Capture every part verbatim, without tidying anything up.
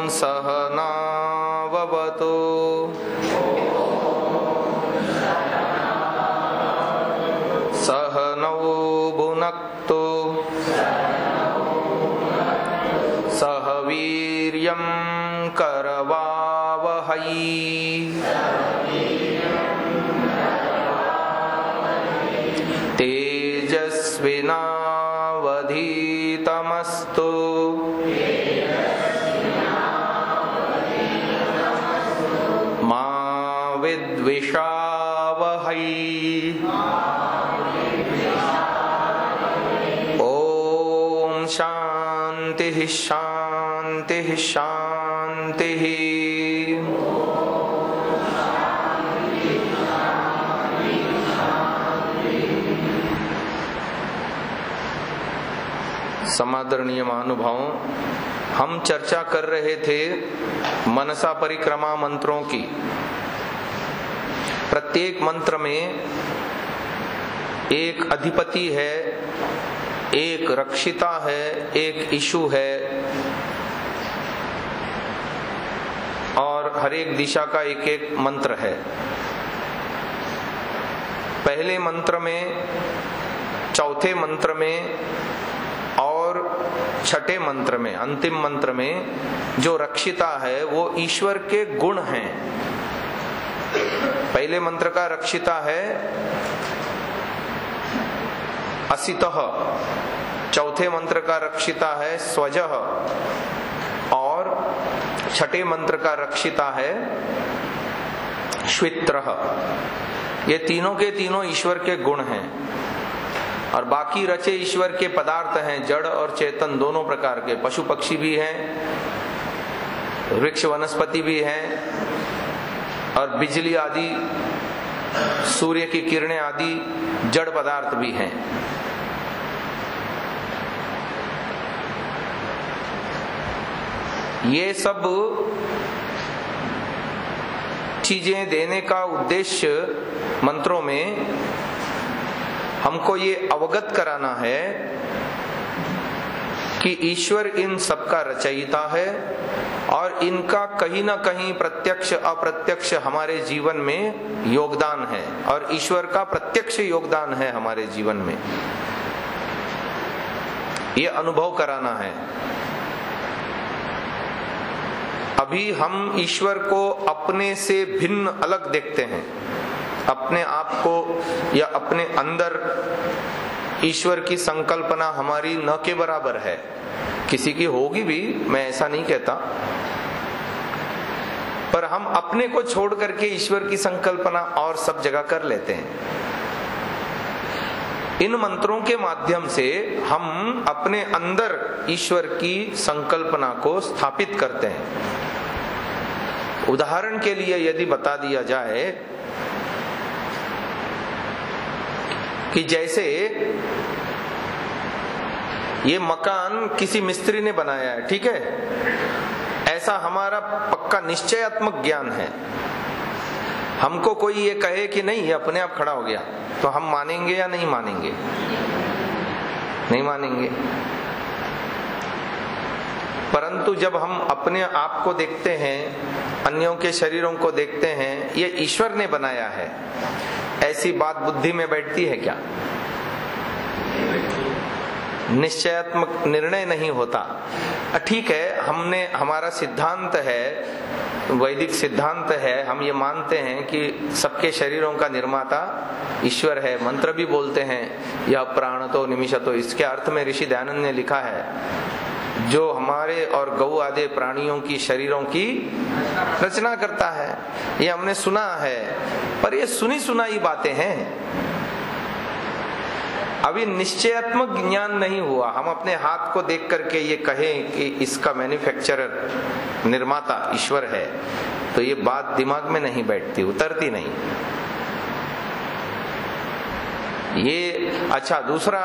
सहनाववतु सहनौ भुनक्तु सह वीर्यं करवावहै तेजस्विनावधीतमस्तु मा विद्विषावहै। ओम शांति शांति शांति। समादरणीय महानुभावों, हम चर्चा कर रहे थे मनसा परिक्रमा मंत्रों की। प्रत्येक मंत्र में एक अधिपति है, एक रक्षिता है, एक ईशु है और हर एक दिशा का एक एक मंत्र है। पहले मंत्र में, चौथे मंत्र में और छठे मंत्र में, अंतिम मंत्र में जो रक्षिता है वो ईश्वर के गुण हैं। पहले मंत्र का रक्षिता है असितः, चौथे मंत्र का रक्षिता है स्वजः और छठे मंत्र का रक्षिता है श्वित्रः। ये तीनों के तीनों ईश्वर के गुण हैं और बाकी रचे ईश्वर के पदार्थ हैं, जड़ और चेतन दोनों प्रकार के। पशु पक्षी भी हैं, वृक्ष वनस्पति भी हैं और बिजली आदि, सूर्य की किरणें आदि जड़ पदार्थ भी हैं। ये सब चीजें देने का उद्देश्य मंत्रों में हमको ये अवगत कराना है कि ईश्वर इन सबका रचयिता है और इनका कहीं ना कहीं प्रत्यक्ष अप्रत्यक्ष हमारे जीवन में योगदान है और ईश्वर का प्रत्यक्ष योगदान है हमारे जीवन में। ये अनुभव कराना है। अभी हम ईश्वर को अपने से भिन्न अलग देखते हैं, अपने आप को या अपने अंदर ईश्वर की संकल्पना हमारी न के बराबर है। किसी की होगी भी, मैं ऐसा नहीं कहता, पर हम अपने को छोड़ करके ईश्वर की संकल्पना और सब जगह कर लेते हैं। इन मंत्रों के माध्यम से हम अपने अंदर ईश्वर की संकल्पना को स्थापित करते हैं। उदाहरण के लिए यदि बता दिया जाए कि जैसे ये मकान किसी मिस्त्री ने बनाया है, ठीक है, ऐसा हमारा पक्का निश्चयात्मक ज्ञान है। हमको कोई ये कहे कि नहीं ये अपने आप खड़ा हो गया, तो हम मानेंगे या नहीं मानेंगे? नहीं मानेंगे। परंतु जब हम अपने आप को देखते हैं, अन्यों के शरीरों को देखते हैं, ये ईश्वर ने बनाया है, ऐसी बात बुद्धि में बैठती है क्या? निश्चयात्मक निर्णय नहीं होता। ठीक है, हमने, हमारा सिद्धांत है, वैदिक सिद्धांत है, हम ये मानते हैं कि सबके शरीरों का निर्माता ईश्वर है। मंत्र भी बोलते हैं यह प्राणतो निमिषतो, इसके अर्थ में ऋषि दयानंद ने लिखा है जो हमारे और गौ आदि प्राणियों की शरीरों की रचना करता है। ये हमने सुना है, पर ये सुनी सुनाई बातें हैं, अभी निश्चयात्मक ज्ञान नहीं हुआ। हम अपने हाथ को देख करके ये कहें कि इसका मैन्युफैक्चरर, निर्माता ईश्वर है, तो ये बात दिमाग में नहीं बैठती, उतरती नहीं। ये अच्छा। दूसरा,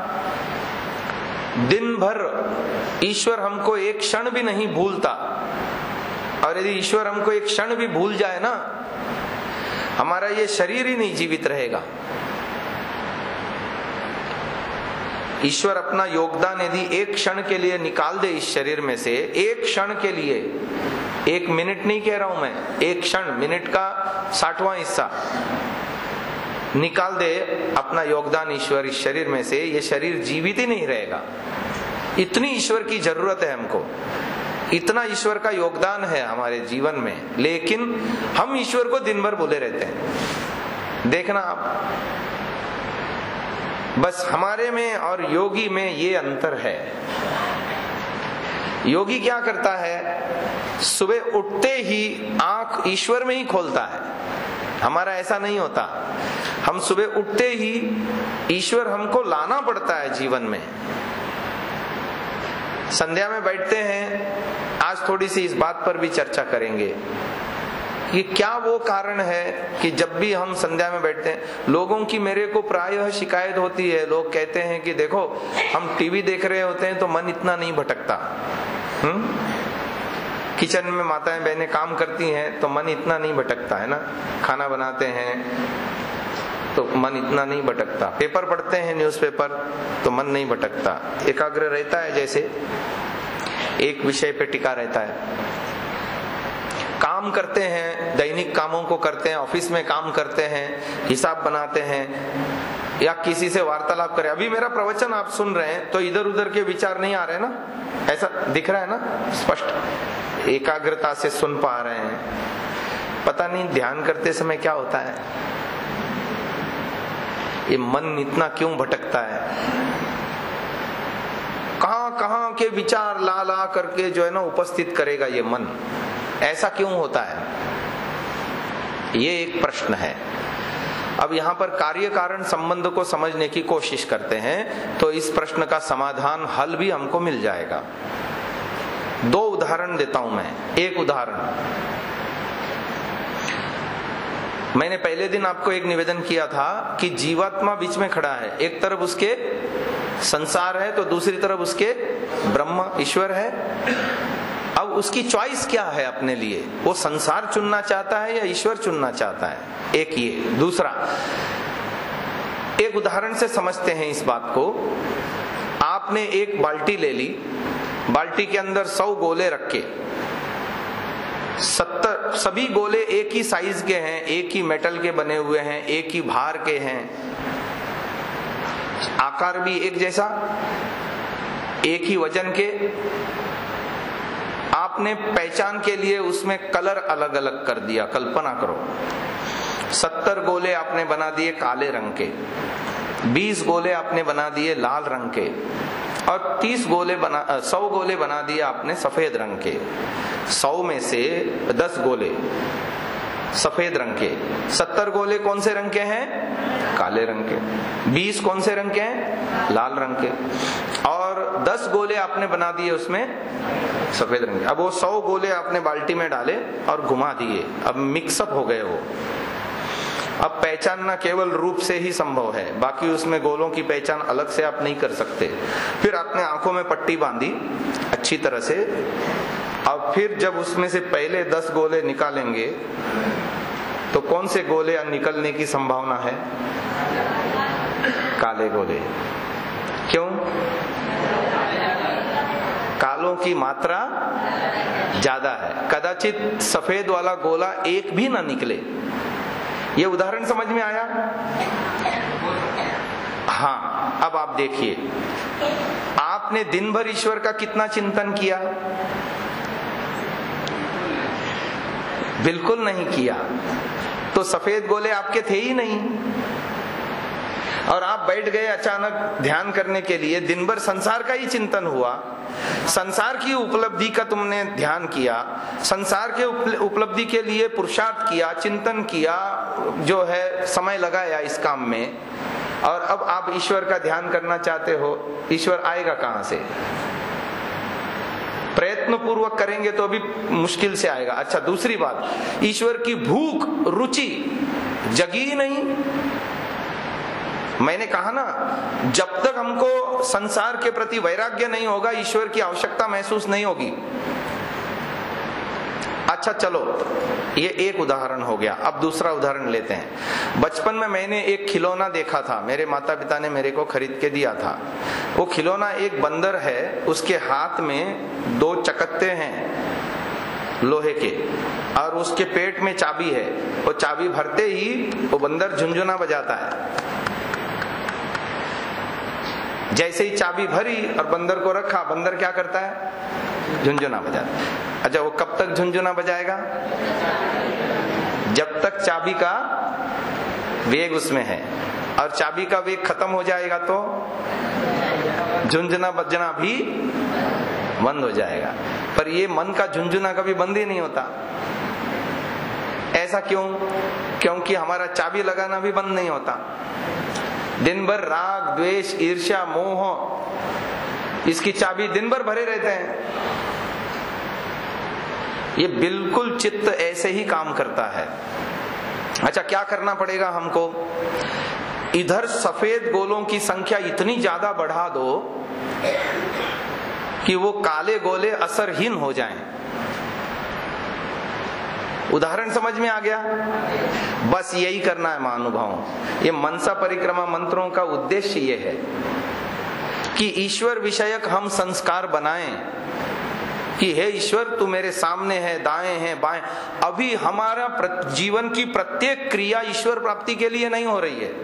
दिन भर ईश्वर हमको एक क्षण भी नहीं भूलता, और यदि ईश्वर हमको एक क्षण भी भूल जाए ना, हमारा ये शरीर ही नहीं जीवित रहेगा। ईश्वर अपना योगदान यदि एक क्षण के लिए निकाल दे इस शरीर में से, एक क्षण के लिए, एक मिनट नहीं कह रहा हूं मैं, एक क्षण, मिनट का साठवां हिस्सा निकाल दे अपना योगदान ईश्वर इस शरीर में से, ये शरीर जीवित ही नहीं रहेगा। इतनी ईश्वर की जरूरत है हमको, इतना ईश्वर का योगदान है हमारे जीवन में, लेकिन हम ईश्वर को दिन भर बोले रहते हैं। देखना आप, बस हमारे में और योगी में ये अंतर है। योगी क्या करता है, सुबह उठते ही आंख ईश्वर में ही खोलता है। हमारा ऐसा नहीं होता, हम सुबह उठते ही ईश्वर हमको लाना पड़ता है जीवन में। संध्या में बैठते हैं, आज थोड़ी सी इस बात पर भी चर्चा करेंगे कि क्या वो कारण है कि जब भी हम संध्या में बैठते हैं, लोगों की मेरे को प्रायः शिकायत होती है, लोग कहते हैं कि देखो हम टीवी देख रहे होते हैं तो मन इतना नहीं भटकता, हम्म किचन में माताएं बहनें काम करती हैं तो मन इतना नहीं भटकता है ना, खाना बनाते हैं तो मन इतना नहीं भटकता, पेपर पढ़ते हैं न्यूज़पेपर तो मन नहीं भटकता, एकाग्र रहता है, जैसे एक विषय पे टिका रहता है। काम करते हैं, दैनिक कामों को करते हैं, ऑफिस में काम करते हैं, हिसाब बनाते हैं या किसी से वार्तालाप करें। अभी मेरा प्रवचन आप सुन रहे हैं तो इधर उधर के विचार नहीं आ रहे ना, ऐसा दिख रहा है ना स्पष्ट, एकाग्रता से सुन पा रहे हैं। पता नहीं ध्यान करते समय क्या होता है, ये मन इतना क्यों भटकता है, कहां कहां के विचार ला ला करके जो है ना उपस्थित करेगा ये मन, ऐसा क्यों होता है, ये एक प्रश्न है। अब यहाँ पर कार्य कारण संबंध को समझने की कोशिश करते हैं तो इस प्रश्न का समाधान, हल भी हमको मिल जाएगा। दो उदाहरण देता हूं मैं। एक उदाहरण, मैंने पहले दिन आपको एक निवेदन किया था कि जीवात्मा बीच में खड़ा है, एक तरफ उसके संसार है तो दूसरी तरफ उसके ब्रह्म ईश्वर है। अब उसकी चॉइस क्या है अपने लिए, वो संसार चुनना चाहता है या ईश्वर चुनना चाहता है, एक ये। दूसरा, एक उदाहरण से समझते हैं इस बात को। आपने एक बाल्टी ले ली, बाल्टी के अंदर सौ गोले रख के, सत्तर सभी गोले एक ही साइज के हैं, एक ही मेटल के बने हुए हैं, एक ही भार के हैं, आकार भी एक जैसा, एक ही वजन के। आपने पहचान के लिए उसमें कलर अलग अलग कर दिया। कल्पना करो, सत्तर गोले आपने बना दिए काले रंग के, बीस गोले आपने बना दिए लाल रंग के, और तीस गोले बना सौ गोले बना दिए आपने सफेद रंग के। सौ में से दस गोले सफेद रंग के, सत्तर गोले कौन से रंग के हैं, काले रंग के, बीस कौन से रंग के हैं, लाल रंग के, और दस गोले आपने बना दिए उसमें सफेद रंग के। अब वो सौ गोले आपने बाल्टी में डाले और घुमा दिए, अब मिक्सअप हो गए वो। अब पहचानना केवल रूप से ही संभव है, बाकी उसमें गोलों की पहचान अलग से आप नहीं कर सकते। फिर आपने आंखों में पट्टी बांधी अच्छी तरह से, अब फिर जब उसमें से पहले दस गोले निकालेंगे तो कौन से गोले निकलने की संभावना है, काले गोले। क्यों? कालों की मात्रा ज्यादा है, कदाचित सफेद वाला गोला एक भी ना निकले। ये उदाहरण समझ में आया? हाँ, अब आप देखिए, आपने दिन भर ईश्वर का कितना चिंतन किया? बिल्कुल नहीं किया, तो सफेद गोले आपके थे ही नहीं। और आप बैठ गए अचानक ध्यान करने के लिए, दिन भर संसार का ही चिंतन हुआ, संसार की उपलब्धि का तुमने ध्यान किया, संसार के उपलब्धि के लिए पुरुषार्थ किया, चिंतन किया, जो है समय लगाया इस काम में, और अब आप ईश्वर का ध्यान करना चाहते हो। ईश्वर आएगा कहां से? प्रयत्न पूर्वक करेंगे तो अभी मुश्किल से आएगा। अच्छा, दूसरी बात, ईश्वर की भूख रुचि जगी नहीं। मैंने कहा ना, जब तक हमको संसार के प्रति वैराग्य नहीं होगा, ईश्वर की आवश्यकता महसूस नहीं होगी। अच्छा, अच्छा चलो, ये एक उदाहरण हो गया। अब दूसरा उदाहरण लेते हैं। बचपन में मैंने एक खिलौना देखा था, मेरे माता पिता ने मेरे को खरीद के दिया था। वो खिलौना एक बंदर है, उसके हाथ में दो चकत्ते हैं लोहे के, और उसके पेट में चाबी है। वो चाबी भरते ही वो बंदर झुनझुना बजाता है। जैसे ही चाबी भरी और बंदर को रखा, बंदर क्या करता है? झुनझुना बजाता है। अच्छा, वो कब तक झुनझुना बजाएगा? जब तक चाबी का वेग उसमें है, और चाबी का वेग खत्म हो जाएगा तो झुनझुना बजना भी बंद हो जाएगा। पर ये मन का झुनझुना कभी बंद ही नहीं होता। ऐसा क्यों? क्योंकि हमारा चाबी लगाना भी बंद नहीं होता। दिन भर राग, द्वेष, ईर्ष्या, मोह, इसकी चाबी दिन भर भरे रहते हैं। ये बिल्कुल चित्त ऐसे ही काम करता है। अच्छा, क्या करना पड़ेगा हमको? इधर सफेद गोलों की संख्या इतनी ज्यादा बढ़ा दो कि वो काले गोले असरहीन हो जाएं। उदाहरण समझ में आ गया? बस यही करना है महानुभावों। ये मनसा परिक्रमा मंत्रों का उद्देश्य ये है कि ईश्वर विषयक हम संस्कार बनाएं कि हे ईश्वर, तू मेरे सामने है, दाएं है, बाएं। अभी हमारा जीवन की प्रत्येक क्रिया ईश्वर प्राप्ति के लिए नहीं हो रही है।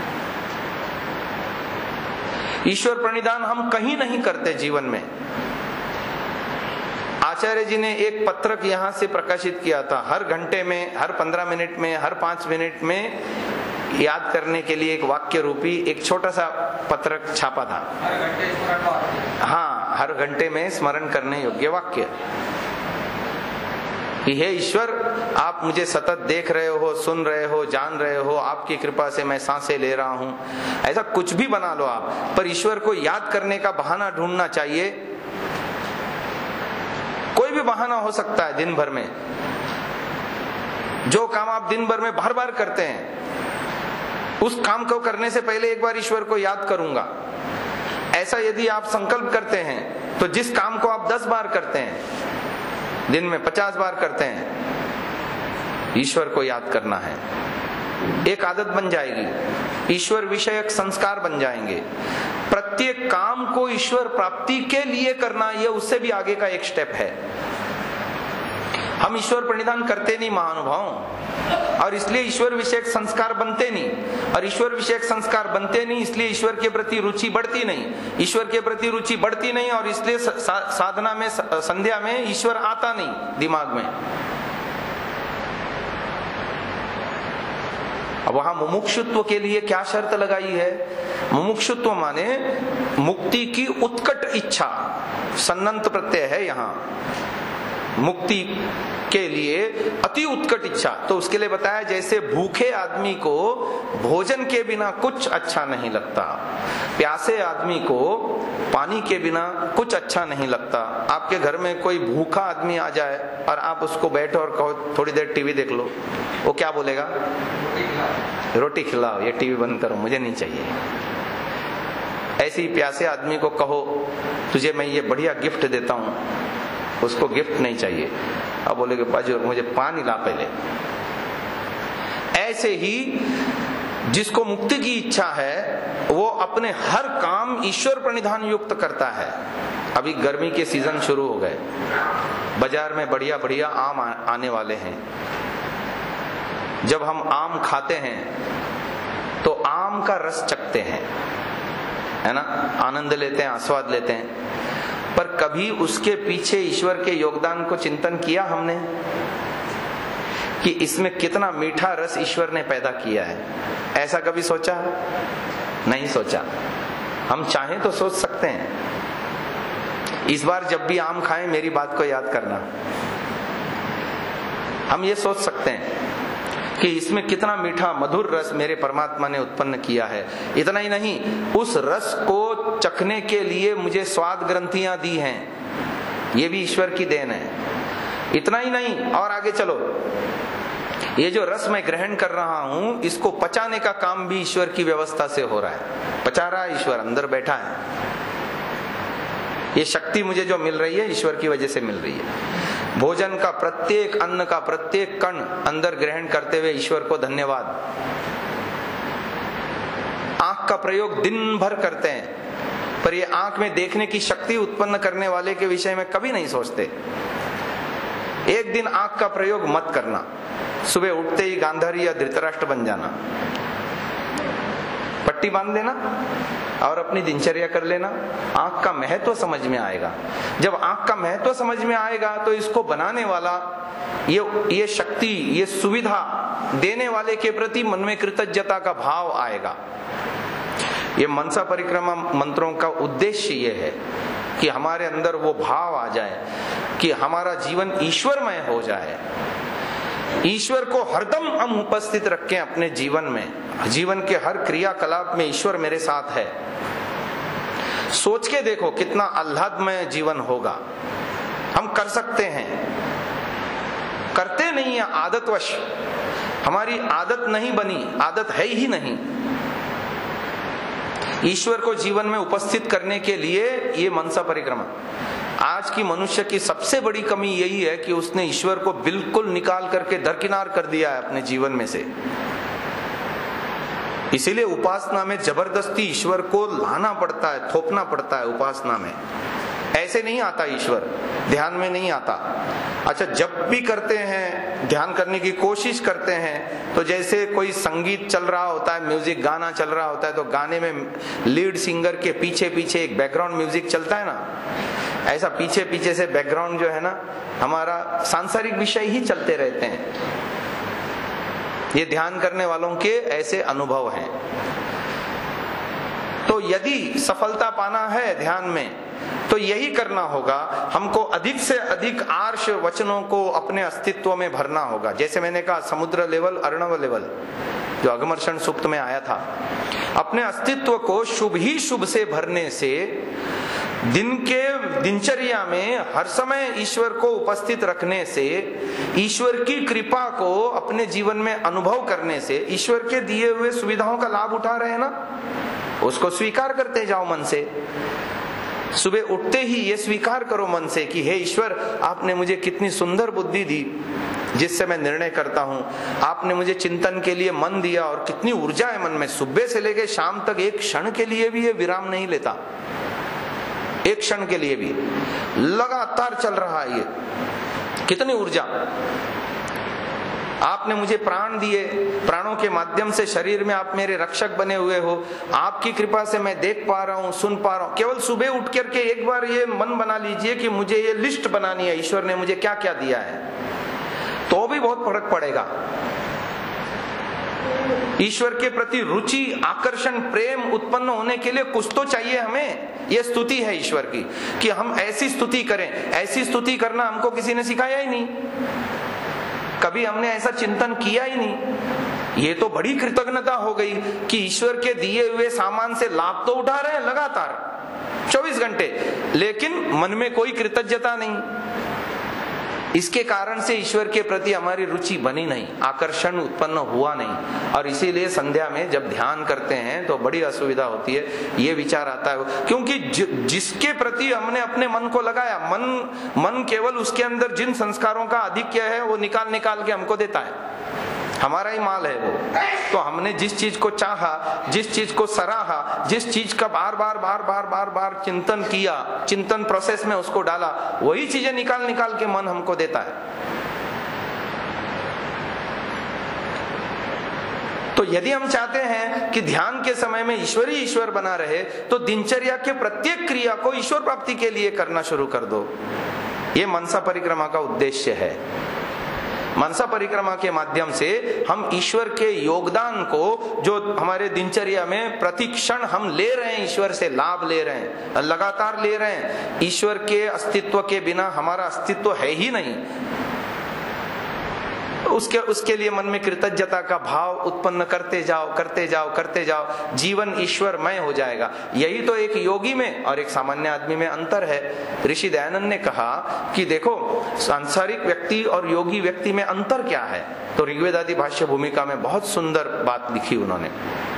ईश्वर प्रणिधान हम कहीं नहीं करते जीवन में। आचार्य जी ने एक पत्रक यहां से प्रकाशित किया था। हर घंटे में, हर पंद्रह मिनट में, हर पांच मिनट में याद करने के लिए एक वाक्य रूपी एक छोटा सा पत्रक छापा था। हर घंटे स्मरण, हाँ, हर घंटे में स्मरण करने योग्य वाक्य। हे ईश्वर, आप मुझे सतत देख रहे हो, सुन रहे हो, जान रहे हो, आपकी कृपा से मैं सांसें ले रहा हूं। ऐसा कुछ भी बना लो आप, पर ईश्वर को याद करने का बहाना ढूंढना चाहिए। कोई भी बहाना हो सकता है दिन भर में। जो काम आप दिन भर में बार बार करते हैं, उस काम को करने से पहले एक बार ईश्वर को याद करूंगा, ऐसा यदि आप संकल्प करते हैं तो जिस काम को आप दस बार करते हैं, दिन में पचास बार करते हैं, ईश्वर को याद करना है। एक आदत बन जाएगी, ईश्वर विषयक संस्कार बन जाएंगे। प्रत्येक काम को ईश्वर प्राप्ति के लिए करना, यह उससे भी आगे का एक स्टेप है। हम ईश्वर प्रणिधान करते नहीं महानुभाव, और इसलिए ईश्वर विषयक संस्कार बनते नहीं। और ईश्वर विषयक संस्कार बनते नहीं, इसलिए ईश्वर के प्रति रुचि बढ़ती नहीं। ईश्वर के प्रति रुचि बढ़ती नहीं, और इसलिए सा, साधना में, संध्या में ईश्वर आता नहीं दिमाग में। अब वहां मुमुक्षुत्व के लिए क्या शर्त लगाई है? मुमुक्षुत्व माने मुक्ति की उत्कट इच्छा, सन्नंत प्रत्यय है यहां। मुक्ति के लिए अति उत्कट इच्छा। तो उसके लिए बताया, जैसे भूखे आदमी को भोजन के बिना कुछ अच्छा नहीं लगता, प्यासे आदमी को पानी के बिना कुछ अच्छा नहीं लगता। आपके घर में कोई भूखा आदमी आ जाए और आप उसको बैठो और कहो थोड़ी देर टीवी देख लो, वो क्या बोलेगा? रोटी खिलाओ, ये टीवी बंद करो, मुझे नहीं चाहिए। ऐसे ही प्यासे आदमी को कहो तुझे मैं ये बढ़िया गिफ्ट देता हूं, उसको गिफ्ट नहीं चाहिए। अब बोलेगे बाजू मुझे पानी ला पहले। ऐसे ही जिसको मुक्ति की इच्छा है वो अपने हर काम ईश्वर प्रणिधान युक्त करता है। अभी गर्मी के सीजन शुरू हो गए, बाजार में बढ़िया बढ़िया आम आने वाले हैं। जब हम आम खाते हैं तो आम का रस चखते हैं, है ना, आनंद लेते हैं, आस्वाद लेते हैं। पर कभी उसके पीछे ईश्वर के योगदान को चिंतन किया हमने कि इसमें कितना मीठा रस ईश्वर ने पैदा किया है? ऐसा कभी सोचा? नहीं सोचा। हम चाहें तो सोच सकते हैं। इस बार जब भी आम खाएं मेरी बात को याद करना। हम ये सोच सकते हैं कि इसमें कितना मीठा मधुर रस मेरे परमात्मा ने उत्पन्न किया है। इतना ही नहीं, उस रस को चखने के लिए मुझे स्वाद ग्रंथियां दी हैं, ये भी ईश्वर की देन है। इतना ही नहीं, और आगे चलो, ये जो रस मैं ग्रहण कर रहा हूं इसको पचाने का काम भी ईश्वर की व्यवस्था से हो रहा है। पचा रहा है ईश्वर, अंदर बैठा है। ये शक्ति मुझे जो मिल रही है ईश्वर की वजह से मिल रही है। भोजन का प्रत्येक अन्न का प्रत्येक कण अंदर ग्रहण करते हुए ईश्वर को धन्यवाद। आंख का प्रयोग दिन भर करते हैं, पर ये आंख में देखने की शक्ति उत्पन्न करने वाले के विषय में कभी नहीं सोचते। एक दिन आंख का प्रयोग मत करना, सुबह उठते ही गांधारी या धृतराष्ट्र बन जाना, पट्टी बांध लेना और अपनी दिनचर्या कर लेना। आंख का महत्व समझ में आएगा। जब आंख का महत्व समझ में आएगा तो इसको बनाने वाला, ये ये शक्ति, ये सुविधा देने वाले के प्रति मन में कृतज्ञता का भाव आएगा। ये मनसा परिक्रमा मंत्रों का उद्देश्य ये है कि हमारे अंदर वो भाव आ जाए कि हमारा जीवन ईश्वरमय हो जाए। ईश्वर को हरदम हम उपस्थित रखें अपने जीवन में। जीवन के हर क्रियाकलाप में ईश्वर मेरे साथ है। सोच के देखो कितना आह्लादमय जीवन होगा। हम कर सकते हैं, करते नहीं है आदतवश। हमारी आदत नहीं बनी, आदत है ही नहीं। ईश्वर को जीवन में उपस्थित करने के लिए ये मनसा परिक्रमा। आज की मनुष्य की सबसे बड़ी कमी यही है कि उसने ईश्वर को बिल्कुल निकाल करके दरकिनार कर दिया है अपने जीवन में से। इसीलिए उपासना में जबरदस्ती ईश्वर को लाना पड़ता है, थोपना पड़ता है उपासना में। ऐसे नहीं आता ईश्वर, ध्यान में नहीं आता। अच्छा, जब भी करते हैं, ध्यान करने की कोशिश करते हैं, तो जैसे कोई संगीत चल रहा होता है, म्यूजिक गाना चल रहा होता है, तो गाने में लीड सिंगर के पीछे पीछे एक बैकग्राउंड म्यूजिक चलता है ना, ऐसा पीछे पीछे से बैकग्राउंड जो है ना, हमारा सांसारिक विषय ही चलते रहते हैं। ये ध्यान करने वालों के ऐसे अनुभव हैं। तो यदि सफलता पाना है ध्यान में, तो यही करना होगा। हमको अधिक से अधिक आर्ष वचनों को अपने अस्तित्व में भरना होगा। जैसे मैंने कहा, समुद्र लेवल, अर्णव लेवल, जो अगमर्षण सूक्त में आया था, अपने अस्तित्व को शुभ ही शुभ से भरने से, दिन के दिनचर्या में हर समय ईश्वर को उपस्थित रखने से, ईश्वर की कृपा को अपने जीवन में अनुभव करने से, ईश्वर के दिए हुए सुविधाओं का लाभ उठा रहे हैं ना, उसको स्वीकार करते जाओ मन से। सुबह उठते ही ये स्वीकार करो मन से कि हे ईश्वर, आपने मुझे कितनी सुंदर बुद्धि दी जिससे मैं निर्णय करता हूँ। आपने मुझे चिंतन के लिए मन दिया और कितनी ऊर्जा है मन में। सुबह से लेकर शाम तक एक क्षण के लिए भी ये विराम नहीं लेता, एक क्षण के लिए भी लगातार चल रहा है। ये कितनी ऊर्जा। आपने मुझे प्राण दिए, प्राणों के माध्यम से शरीर में आप मेरे रक्षक बने हुए हो। आपकी कृपा से मैं देख पा रहा हूँ, सुन पा रहा हूँ। केवल सुबह उठ करके एक बार ये मन बना लीजिए कि मुझे ये लिस्ट बनानी है, ईश्वर ने मुझे क्या क्या दिया है, तो भी बहुत फर्क पड़ेगा। ईश्वर के प्रति रुचि, आकर्षण, प्रेम उत्पन्न होने के लिए कुछ तो चाहिए हमें। यह स्तुति है ईश्वर की कि हम ऐसी स्तुति करें। ऐसी स्तुति करना हमको किसी ने सिखाया ही नहीं, कभी हमने ऐसा चिंतन किया ही नहीं। ये तो बड़ी कृतज्ञता हो गई कि ईश्वर के दिए हुए सामान से लाभ तो उठा रहे हैं लगातार चौबीस घंटे, लेकिन मन में कोई कृतज्ञता नहीं। इसके कारण से ईश्वर के प्रति हमारी रुचि बनी नहीं, आकर्षण उत्पन्न हुआ नहीं। और इसीलिए संध्या में जब ध्यान करते हैं तो बड़ी असुविधा होती है। ये विचार आता है क्योंकि ज, जिसके प्रति हमने अपने मन को लगाया, मन मन केवल उसके अंदर जिन संस्कारों का आधिक्य है वो निकाल निकाल के हमको देता है। हमारा ही माल है वो। तो हमने जिस चीज को चाहा, जिस चीज को सराहा, जिस चीज का बार बार बार बार बार बार चिंतन किया, चिंतन प्रोसेस में उसको डाला, वही चीजें निकाल निकाल के मन हमको देता है। तो यदि हम चाहते हैं कि ध्यान के समय में ईश्वर ही ईश्वर बना रहे, तो दिनचर्या के प्रत्येक क्रिया को ईश्वर प्राप्ति के लिए करना शुरू कर दो। ये मनसा परिक्रमा का उद्देश्य है। मनसा परिक्रमा के माध्यम से हम ईश्वर के योगदान को, जो हमारे दिनचर्या में प्रतिक्षण हम ले रहे हैं, ईश्वर से लाभ ले रहे हैं, लगातार ले रहे हैं। ईश्वर के अस्तित्व के बिना हमारा अस्तित्व है ही नहीं। उसके उसके लिए मन में कृतज्ञता का भाव उत्पन्न करते जाओ करते जाओ करते जाओ, जीवन ईश्वरमय हो जाएगा। यही तो एक योगी में और एक सामान्य आदमी में अंतर है। ऋषि दयानंद ने कहा कि देखो, सांसारिक व्यक्ति और योगी व्यक्ति में अंतर क्या है। तो ऋग्वेद आदि भाष्य भूमिका में बहुत सुंदर बात लिखी उन्होंने।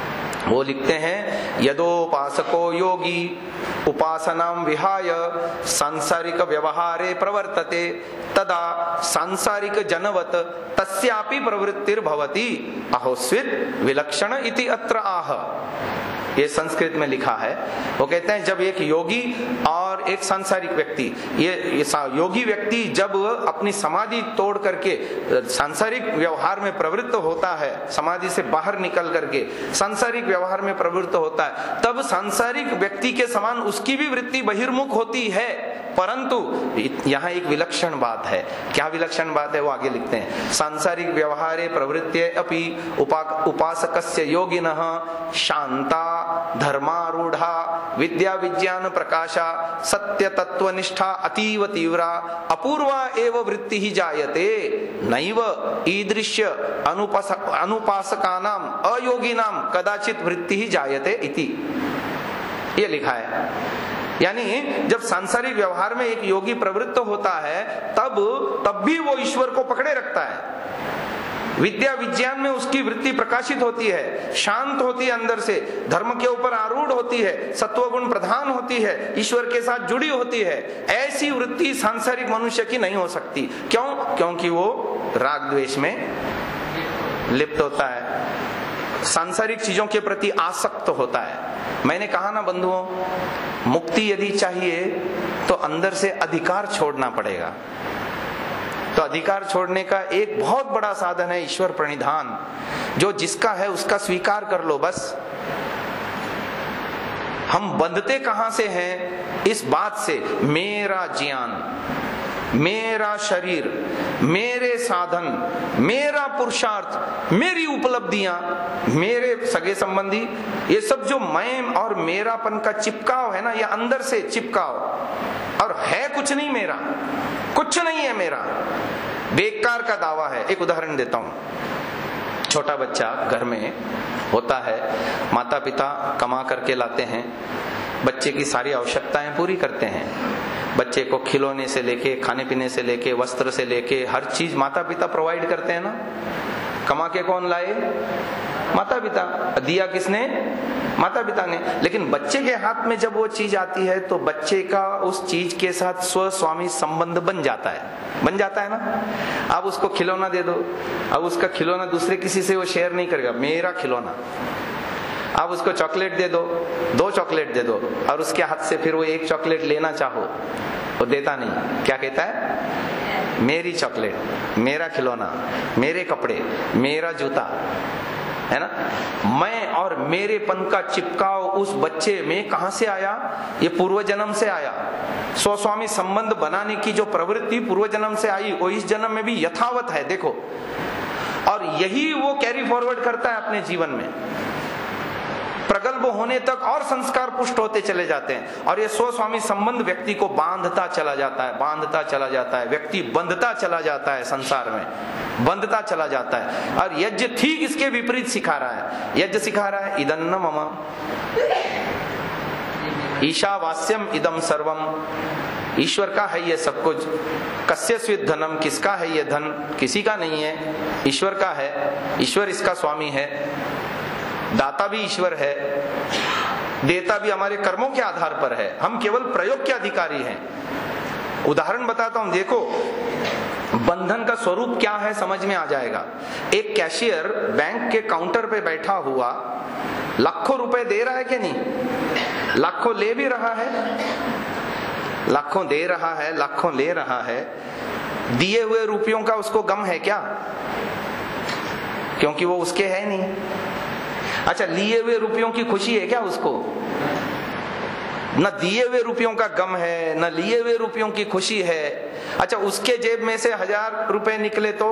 वो लिखते हैं, यदोपासको योगी उपासनाम विहाय सांसारिक व्यवहारे प्रवर्तते तदा सांसारिक जनवत तस्यापि प्रवृत्तिर भवति अहोस्वित विलक्षण इति अत्र आह। ये संस्कृत में लिखा है। वो कहते हैं जब एक योगी और एक सांसारिक व्यक्ति, ये, ये योगी व्यक्ति जब अपनी समाधि तोड़ करके सांसारिक व्यवहार में प्रवृत्त होता है, समाधि से बाहर निकल करके सांसारिक व्यवहार में प्रवृत्त होता है, तब सांसारिक व्यक्ति के समान उसकी भी वृत्ति बहिर्मुख होती है। परंतु यहाँ एक विलक्षण बात है। क्या विलक्षण बात है वो आगे लिखते हैं, सांसारिक व्यवहारे प्रवृत्ते अपि उपा, उपासकस्य योगिनः शांता धर्मारूढ़ा विद्या विज्ञान प्रकाशा सत्य तत्वनिष्ठा अतीव तीव्रा अपूर्वा एव वृत्ति ही जायते नैव ईदृश्य अनुपासक अनुपासकानाम अयोगिनाम कदाचित वृत्ति ही जायते इति। ये लिखा है। यानी जब सांसारिक व्यवहार में एक योगी प्रवृत्त होता है तब तब भी वो ईश्वर को पकड़े रखता है। विद्या विज्ञान में उसकी वृत्ति प्रकाशित होती है, शांत होती है अंदर से, धर्म के ऊपर आरूढ़ होती है, सत्वगुण प्रधान होती है, ईश्वर के साथ जुड़ी होती है। ऐसी वृत्ति सांसारिक मनुष्य की नहीं हो सकती। क्यों? क्योंकि वो राग द्वेष में लिप्त होता है, सांसारिक चीजों के प्रति आसक्त होता है। मैंने कहा ना बंधुओं, मुक्ति यदि चाहिए तो अंदर से अधिकार छोड़ना पड़ेगा। तो अधिकार छोड़ने का एक बहुत बड़ा साधन है ईश्वर प्रणिधान। जो जिसका है उसका स्वीकार कर लो बस। हम बंधते कहां से हैं? इस बात से, मेरा ज्ञान, मेरा शरीर, मेरे साधन, मेरा पुरुषार्थ, मेरी उपलब्धियां, मेरे सगे संबंधी, ये सब जो मैं और मेरापन का चिपकाव है ना, ये अंदर से चिपकाव, और है कुछ नहीं मेरा, कुछ नहीं है मेरा, बेकार का दावा है। एक उदाहरण देता हूं। छोटा बच्चा घर में होता है, माता पिता कमा करके लाते हैं, बच्चे की सारी आवश्यकताएं पूरी करते हैं। बच्चे को खिलौने से लेके, खाने पीने से लेके, वस्त्र से लेके हर चीज माता पिता प्रोवाइड करते हैं ना। कमा के कौन लाए? माता पिता। दिया किसने? माता पिता ने। लेकिन बच्चे के हाथ में जब वो चीज आती है तो बच्चे का उस चीज के साथ स्वस्वामी संबंध बन जाता है, बन जाता है ना। अब उसको खिलौना दे दो, अब उसका खिलौना दूसरे किसी से वो शेयर नहीं करेगा, मेरा खिलौना। अब उसको चॉकलेट दे दो, दो चॉकलेट दे दो, और उसके हाथ से फिर वो एक चॉकलेट लेना चाहो, वो देता नहीं। क्या कहता है? मेरी चॉकलेट, मेरा खिलौना, मेरे कपड़े, मेरा जूता, है ना। मैं और मेरेपन का चिपकाव उस बच्चे में कहां से आया? ये पूर्व जन्म से आया। स्वस्वामी संबंध बनाने की जो प्रवृत्ति पूर्व जन्म से आई, वो इस जन्म में भी यथावत है, देखो। और यही वो कैरी फॉरवर्ड करता है अपने जीवन में। प्रगल्भ होने तक और संस्कार पुष्ट होते चले जाते हैं, और ये स्वस्वामी संबंध व्यक्ति को बांधता चला जाता है, बांधता चला जाता है, व्यक्ति बंधता चला जाता है, संसार में बंधता चला जाता है। और यज्ञ ठीक इसके विपरीत सिखा रहा है। यज्ञ सिखा रहा है, इदन्न मम ईशावास्यम इदम सर्वम, ईश्वर का है ये सब कुछ। कस्यस्विद धनम, किसका है ये धन? किसी का नहीं है, ईश्वर का है। ईश्वर इसका स्वामी है। दाता भी ईश्वर है, देता भी हमारे कर्मों के आधार पर है, हम केवल प्रयोग के अधिकारी हैं। उदाहरण बताता हूं, देखो बंधन का स्वरूप क्या है समझ में आ जाएगा। एक कैशियर बैंक के काउंटर पे बैठा हुआ लाखों रुपए दे रहा है कि नहीं? लाखों ले भी रहा है, लाखों दे रहा है, लाखों ले रहा है। दिए हुए रुपयों का उसको गम है क्या? क्योंकि वो उसके है नहीं। अच्छा, लिए हुए रुपयों की खुशी है क्या उसको? न दिए हुए रुपयों का गम है, न लिए हुए रुपयों की खुशी है। अच्छा, उसके जेब में से हजार रुपए निकले तो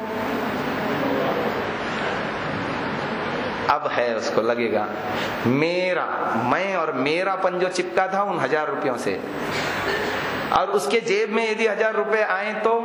अब है, उसको लगेगा मेरा, मैं और मेरापन जो चिपका था उन हजार रुपयों से। और उसके जेब में यदि हजार रुपए आए तो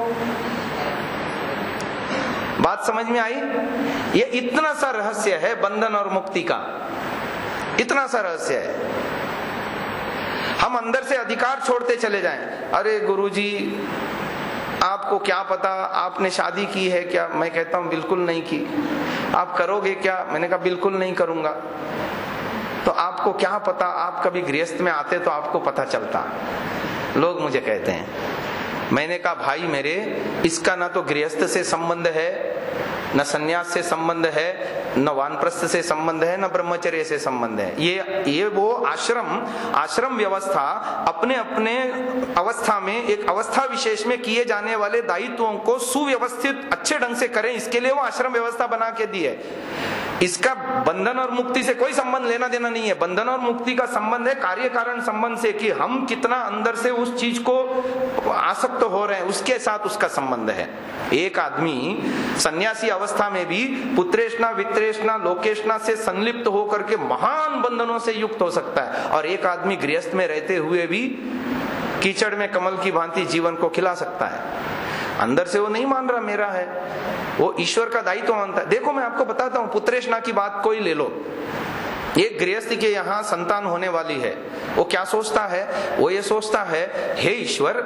बात समझ में आई? ये इतना सा रहस्य है बंधन और मुक्ति का, इतना सा रहस्य है। हम अंदर से अधिकार छोड़ते चले जाएं। अरे गुरुजी आपको क्या पता, आपने शादी की है क्या? मैं कहता हूं बिल्कुल नहीं की। आप करोगे क्या? मैंने कहा बिल्कुल नहीं करूंगा। तो आपको क्या पता, आप कभी गृहस्थ में आते तो आपको पता चलता। लोग मुझे कहते हैं, मैंने कहा भाई मेरे, इसका ना तो गृहस्थ से संबंध है, न संन्यास से संबंध है, न वानप्रस्थ से संबंध है, न ब्रह्मचर्य से संबंध है। ये ये वो आश्रम आश्रम व्यवस्था अपने अपने अवस्था में, एक अवस्था विशेष में किए जाने वाले दायित्वों को सुव्यवस्थित अच्छे ढंग से करें, इसके लिए वो आश्रम व्यवस्था बना के दी है। इसका बंधन और मुक्ति से कोई संबंध लेना देना नहीं है। बंधन और मुक्ति का संबंध है कार्य कारण संबंध से, कि हम कितना अंदर से उस चीज को आसक्त हो रहे हैं, उसके साथ उसका संबंध है। एक आदमी सन्यासी अवस्था में भी पुत्रेष्णा, वित्रेष्णा, लोकेष्णा से संलिप्त होकर के महान बंधनों से युक्त हो सकता है, और एक आदमी गृहस्थ में रहते हुए भी कीचड़ में कमल की भांति जीवन को खिला सकता है। अंदर से वो नहीं मान रहा मेरा है, वो ईश्वर का दायित्व मानता है। देखो मैं आपको बताता हूं, पुत्रेष्णा की बात कोई ले लो। एक गृहस्थ के यहाँ संतान होने वाली है, वो क्या सोचता है? वो ये सोचता है, हे ईश्वर,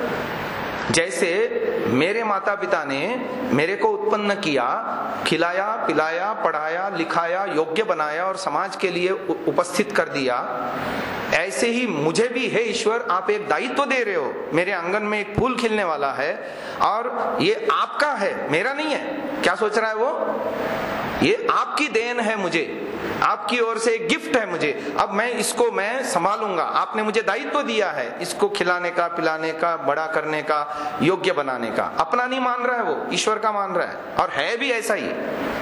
जैसे मेरे माता पिता ने मेरे को उत्पन्न किया, खिलाया, पिलाया, पढ़ाया, लिखाया, योग्य बनाया और समाज के लिए उपस्थित कर दिया, ऐसे ही मुझे भी हे ईश्वर आप एक दायित्व दे रहे हो। मेरे आंगन में एक फूल खिलने वाला है और ये आपका है, मेरा नहीं है। क्या सोच रहा है वो? ये आपकी देन है मुझे, आपकी ओर से एक गिफ्ट है मुझे, अब मैं इसको मैं संभालूंगा। आपने मुझे दायित्व दिया है इसको खिलाने का, पिलाने का, बड़ा करने का, योग्य बनाने का। अपना नहीं मान रहा है वो, ईश्वर का मान रहा है, और है भी ऐसा ही।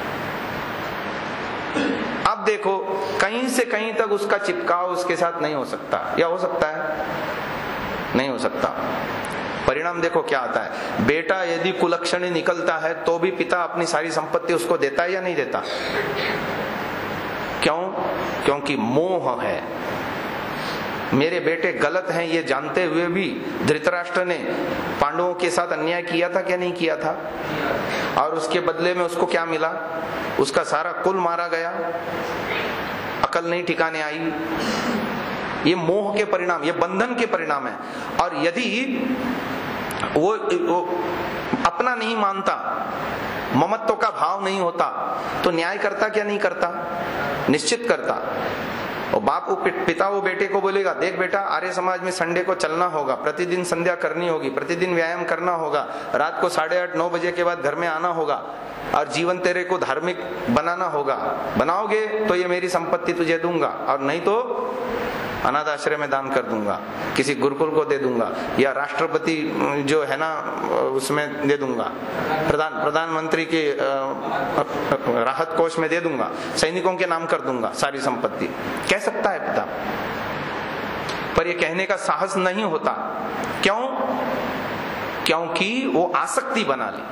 अब देखो, कहीं से कहीं तक उसका चिपकाव उसके साथ नहीं हो सकता, या हो सकता है? नहीं हो सकता। परिणाम देखो क्या आता है। बेटा यदि कुलक्षणी निकलता है तो भी पिता अपनी सारी संपत्ति उसको देता है या नहीं देता? क्यों? क्योंकि मोह है। मेरे बेटे गलत हैं ये जानते हुए भी धृतराष्ट्र ने पांडवों के साथ अन्याय किया था क्या नहीं किया था? और उसके बदले में उसको क्या मिला? उसका सारा कुल मारा गया, अकल नहीं ठिकाने आई। ये मोह के परिणाम, ये बंधन के परिणाम है। और यदि वो, वो अपना नहीं मानता, ममत्व का भाव नहीं होता, तो न्याय करता क्या नहीं करता? निश्चित करता। और बाप वो पिता वो बेटे को बोलेगा, देख बेटा, आर्य समाज में संडे को चलना होगा, प्रतिदिन संध्या करनी होगी, प्रतिदिन व्यायाम करना होगा, रात को साढ़े आठ नौ बजे के बाद घर में आना होगा, और जीवन तेरे को धार्मिक बनाना होगा। बनाओगे तो ये मेरी संपत्ति तुझे दूंगा, और नहीं तो अनाथ आश्रय में दान कर दूंगा, किसी गुरुकुल को दे दूंगा, या राष्ट्रपति जो है ना उसमें दे दूंगा, प्रधान प्रधानमंत्री के राहत कोष में दे दूंगा, सैनिकों के नाम कर दूंगा सारी संपत्ति। कह सकता है पिता, पर ये कहने का साहस नहीं होता। क्यों? क्योंकि वो आसक्ति बना ली।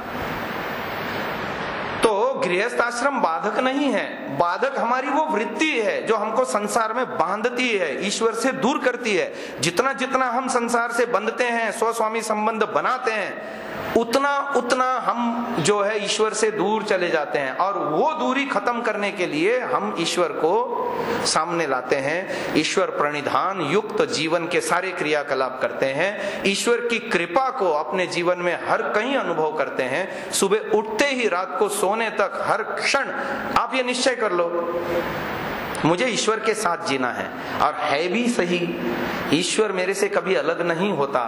तो गृहस्थ आश्रम बाधक नहीं है, बाधक हमारी वो वृत्ति है जो हमको संसार में बांधती है, ईश्वर से दूर करती है। जितना जितना हम संसार से बंधते हैं, स्वस्वामी संबंध बनाते हैं, उतना उतना हम जो है ईश्वर से दूर चले जाते हैं। और वो दूरी खत्म करने के लिए हम ईश्वर को सामने लाते हैं, ईश्वर प्रणिधान युक्त जीवन के सारे क्रियाकलाप करते हैं, ईश्वर की कृपा को अपने जीवन में हर कहीं अनुभव करते हैं। सुबह उठते ही रात को सोने तक हर क्षण आप ये निश्चय कर लो, मुझे ईश्वर के साथ जीना है। और है भी सही, ईश्वर मेरे से कभी अलग नहीं होता।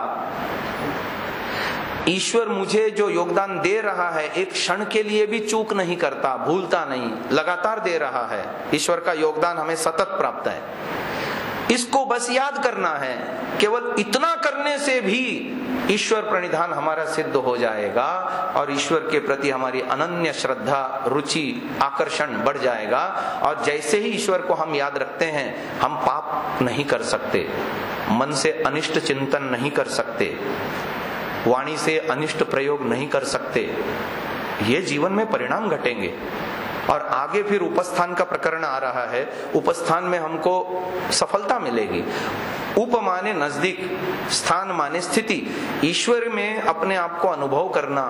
ईश्वर मुझे जो योगदान दे रहा है एक क्षण के लिए भी चूक नहीं करता, भूलता नहीं, लगातार दे रहा है। ईश्वर का योगदान हमें सतत प्राप्त है, इसको बस याद करना है। केवल इतना करने से भी ईश्वर प्रणिधान हमारा सिद्ध हो जाएगा और ईश्वर के प्रति हमारी अनन्य श्रद्धा, रुचि, आकर्षण बढ़ जाएगा। और जैसे ही ईश्वर को हम याद रखते हैं, हम पाप नहीं कर सकते, मन से अनिष्ट चिंतन नहीं कर सकते, वाणी से अनिष्ट प्रयोग नहीं कर सकते। ये जीवन में परिणाम घटेंगे। और आगे फिर उपस्थान का प्रकरण आ रहा है, उपस्थान में हमको सफलता मिलेगी। उप माने नजदीक, स्थान माने स्थिति, ईश्वर में अपने आप को अनुभव करना।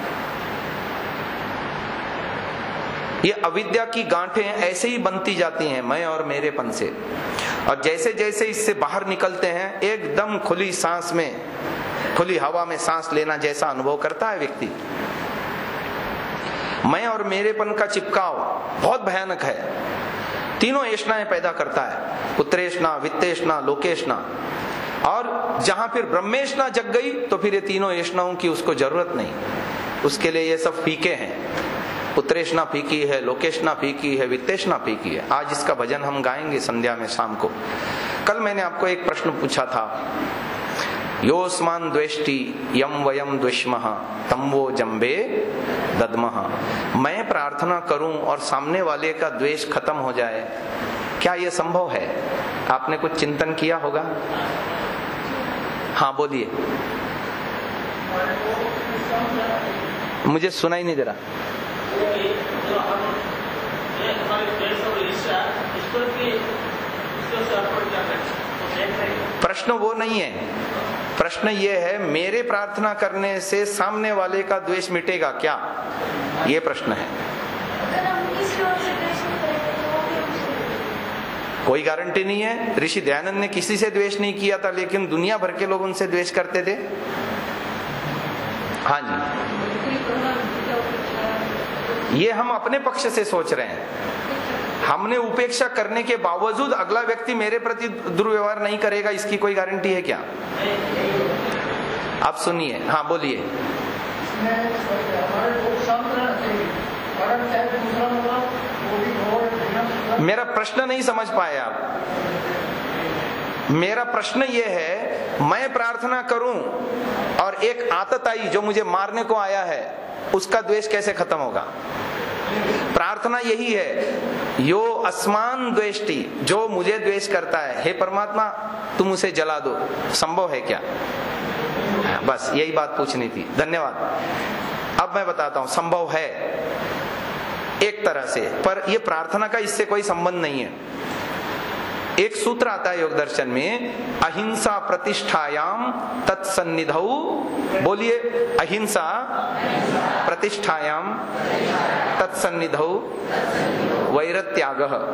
ये अविद्या की गांठें ऐसे ही बनती जाती हैं, मैं और मेरेपन से। और जैसे जैसे इससे बाहर निकलते हैं, एकदम खुली सांस में, खुली हवा में सांस लेना जैसा अनुभव करता है व्यक्ति। मैं और मेरेपन का चिपकाव बहुत भयानक है। तीनों ऐष्णाएं पैदा करता है, पुत्रेष्णा, वित्तेष्णा, लोकेष्णा। और जहां फिर ब्रह्मेष्णा जग गई तो फिर ये तीनों ऐष्णाओं की उसको जरूरत नहीं, उसके लिए ये सब फीके हैं। पुत्रेष्णा फीकी है, लोकेष्णा फीकी है, वित्तेष्णा फीकी है। आज इसका भजन हम गाएंगे संध्या में, शाम को। कल मैंने आपको एक प्रश्न पूछा था, योस्मान द्वेष्टि यम वयम द्विष्मः तम वो जम्बे दद्मः। मैं प्रार्थना करूं और सामने वाले का द्वेष खत्म हो जाए, क्या यह संभव है? आपने कुछ चिंतन किया होगा? हाँ बोलिए, मुझे सुनाई नहीं दे रहा। प्रश्न वो नहीं है, प्रश्न ये है मेरे प्रार्थना करने से सामने वाले का द्वेष मिटेगा क्या, ये प्रश्न है। कोई गारंटी नहीं है। ऋषि दयानंद ने किसी से द्वेष नहीं किया था, लेकिन दुनिया भर के लोग उनसे द्वेष करते थे। हाँ जी, ये हम अपने पक्ष से सोच रहे हैं। हमने उपेक्षा करने के बावजूद अगला व्यक्ति मेरे प्रति दुर्व्यवहार नहीं करेगा, इसकी कोई गारंटी है क्या? आप सुनिए, हाँ बोलिए। मेरा प्रश्न नहीं समझ पाए आप। मेरा प्रश्न ये है, मैं प्रार्थना करूं और एक आतताई जो मुझे मारने को आया है, उसका द्वेष कैसे खत्म होगा? प्रार्थना यही है, यो अस्मान द्वेष्टि, जो मुझे द्वेष करता है, हे परमात्मा तुम उसे जला दो। संभव है क्या? बस यही बात पूछनी थी, धन्यवाद। अब मैं बताता हूं, संभव है एक तरह से, पर यह प्रार्थना का इससे कोई संबंध नहीं है। एक सूत्र आता है योग दर्शन में, अहिंसा प्रतिष्ठायाम तत्सन्निधौ। बोलिए, अहिंसा प्रतिष्ठायाम तत्सन्निधौ वैरत्यागः।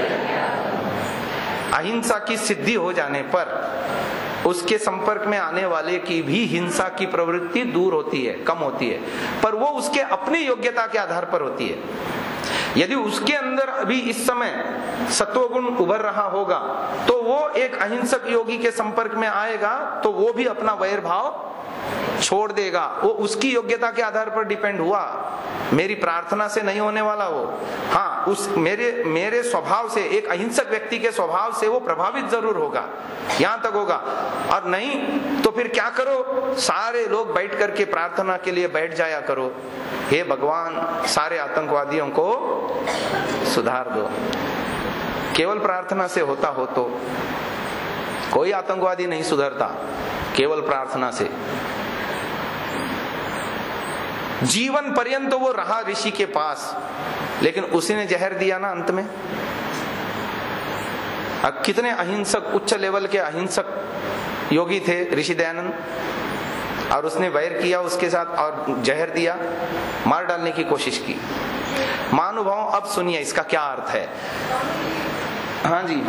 अहिंसा की सिद्धि हो जाने पर उसके संपर्क में आने वाले की भी हिंसा की प्रवृत्ति दूर होती है, कम होती है, पर वो उसके अपनी योग्यता के आधार पर होती है। यदि उसके अंदर अभी इस समय सत्वगुण उभर रहा होगा तो वो एक अहिंसक योगी के संपर्क में आएगा तो वो भी अपना वैर भाव छोड़ देगा। वो उसकी योग्यता के आधार पर डिपेंड हुआ, मेरी प्रार्थना से नहीं होने वाला वो। हाँ, उस मेरे मेरे स्वभाव से, एक अहिंसक व्यक्ति के स्वभाव से वो प्रभावित जरूर होगा, यहां तक होगा। और नहीं तो फिर क्या करो, सारे लोग बैठ करके प्रार्थना के लिए बैठ जाया करो, हे भगवान सारे आतंकवादियों को सुधार दो। केवल प्रार्थना से होता हो तो कोई आतंकवादी नहीं सुधरता, केवल प्रार्थना से। जीवन पर्यंत तो वो रहा ऋषि के पास, लेकिन उसी ने जहर दिया ना अंत में। अब कितने अहिंसक, उच्च लेवल के अहिंसक योगी थे ऋषि दयानंद, और उसने वैर किया उसके साथ और जहर दिया, मार डालने की कोशिश की। महानुभाव, अब सुनिए इसका क्या अर्थ है। हाँ जी,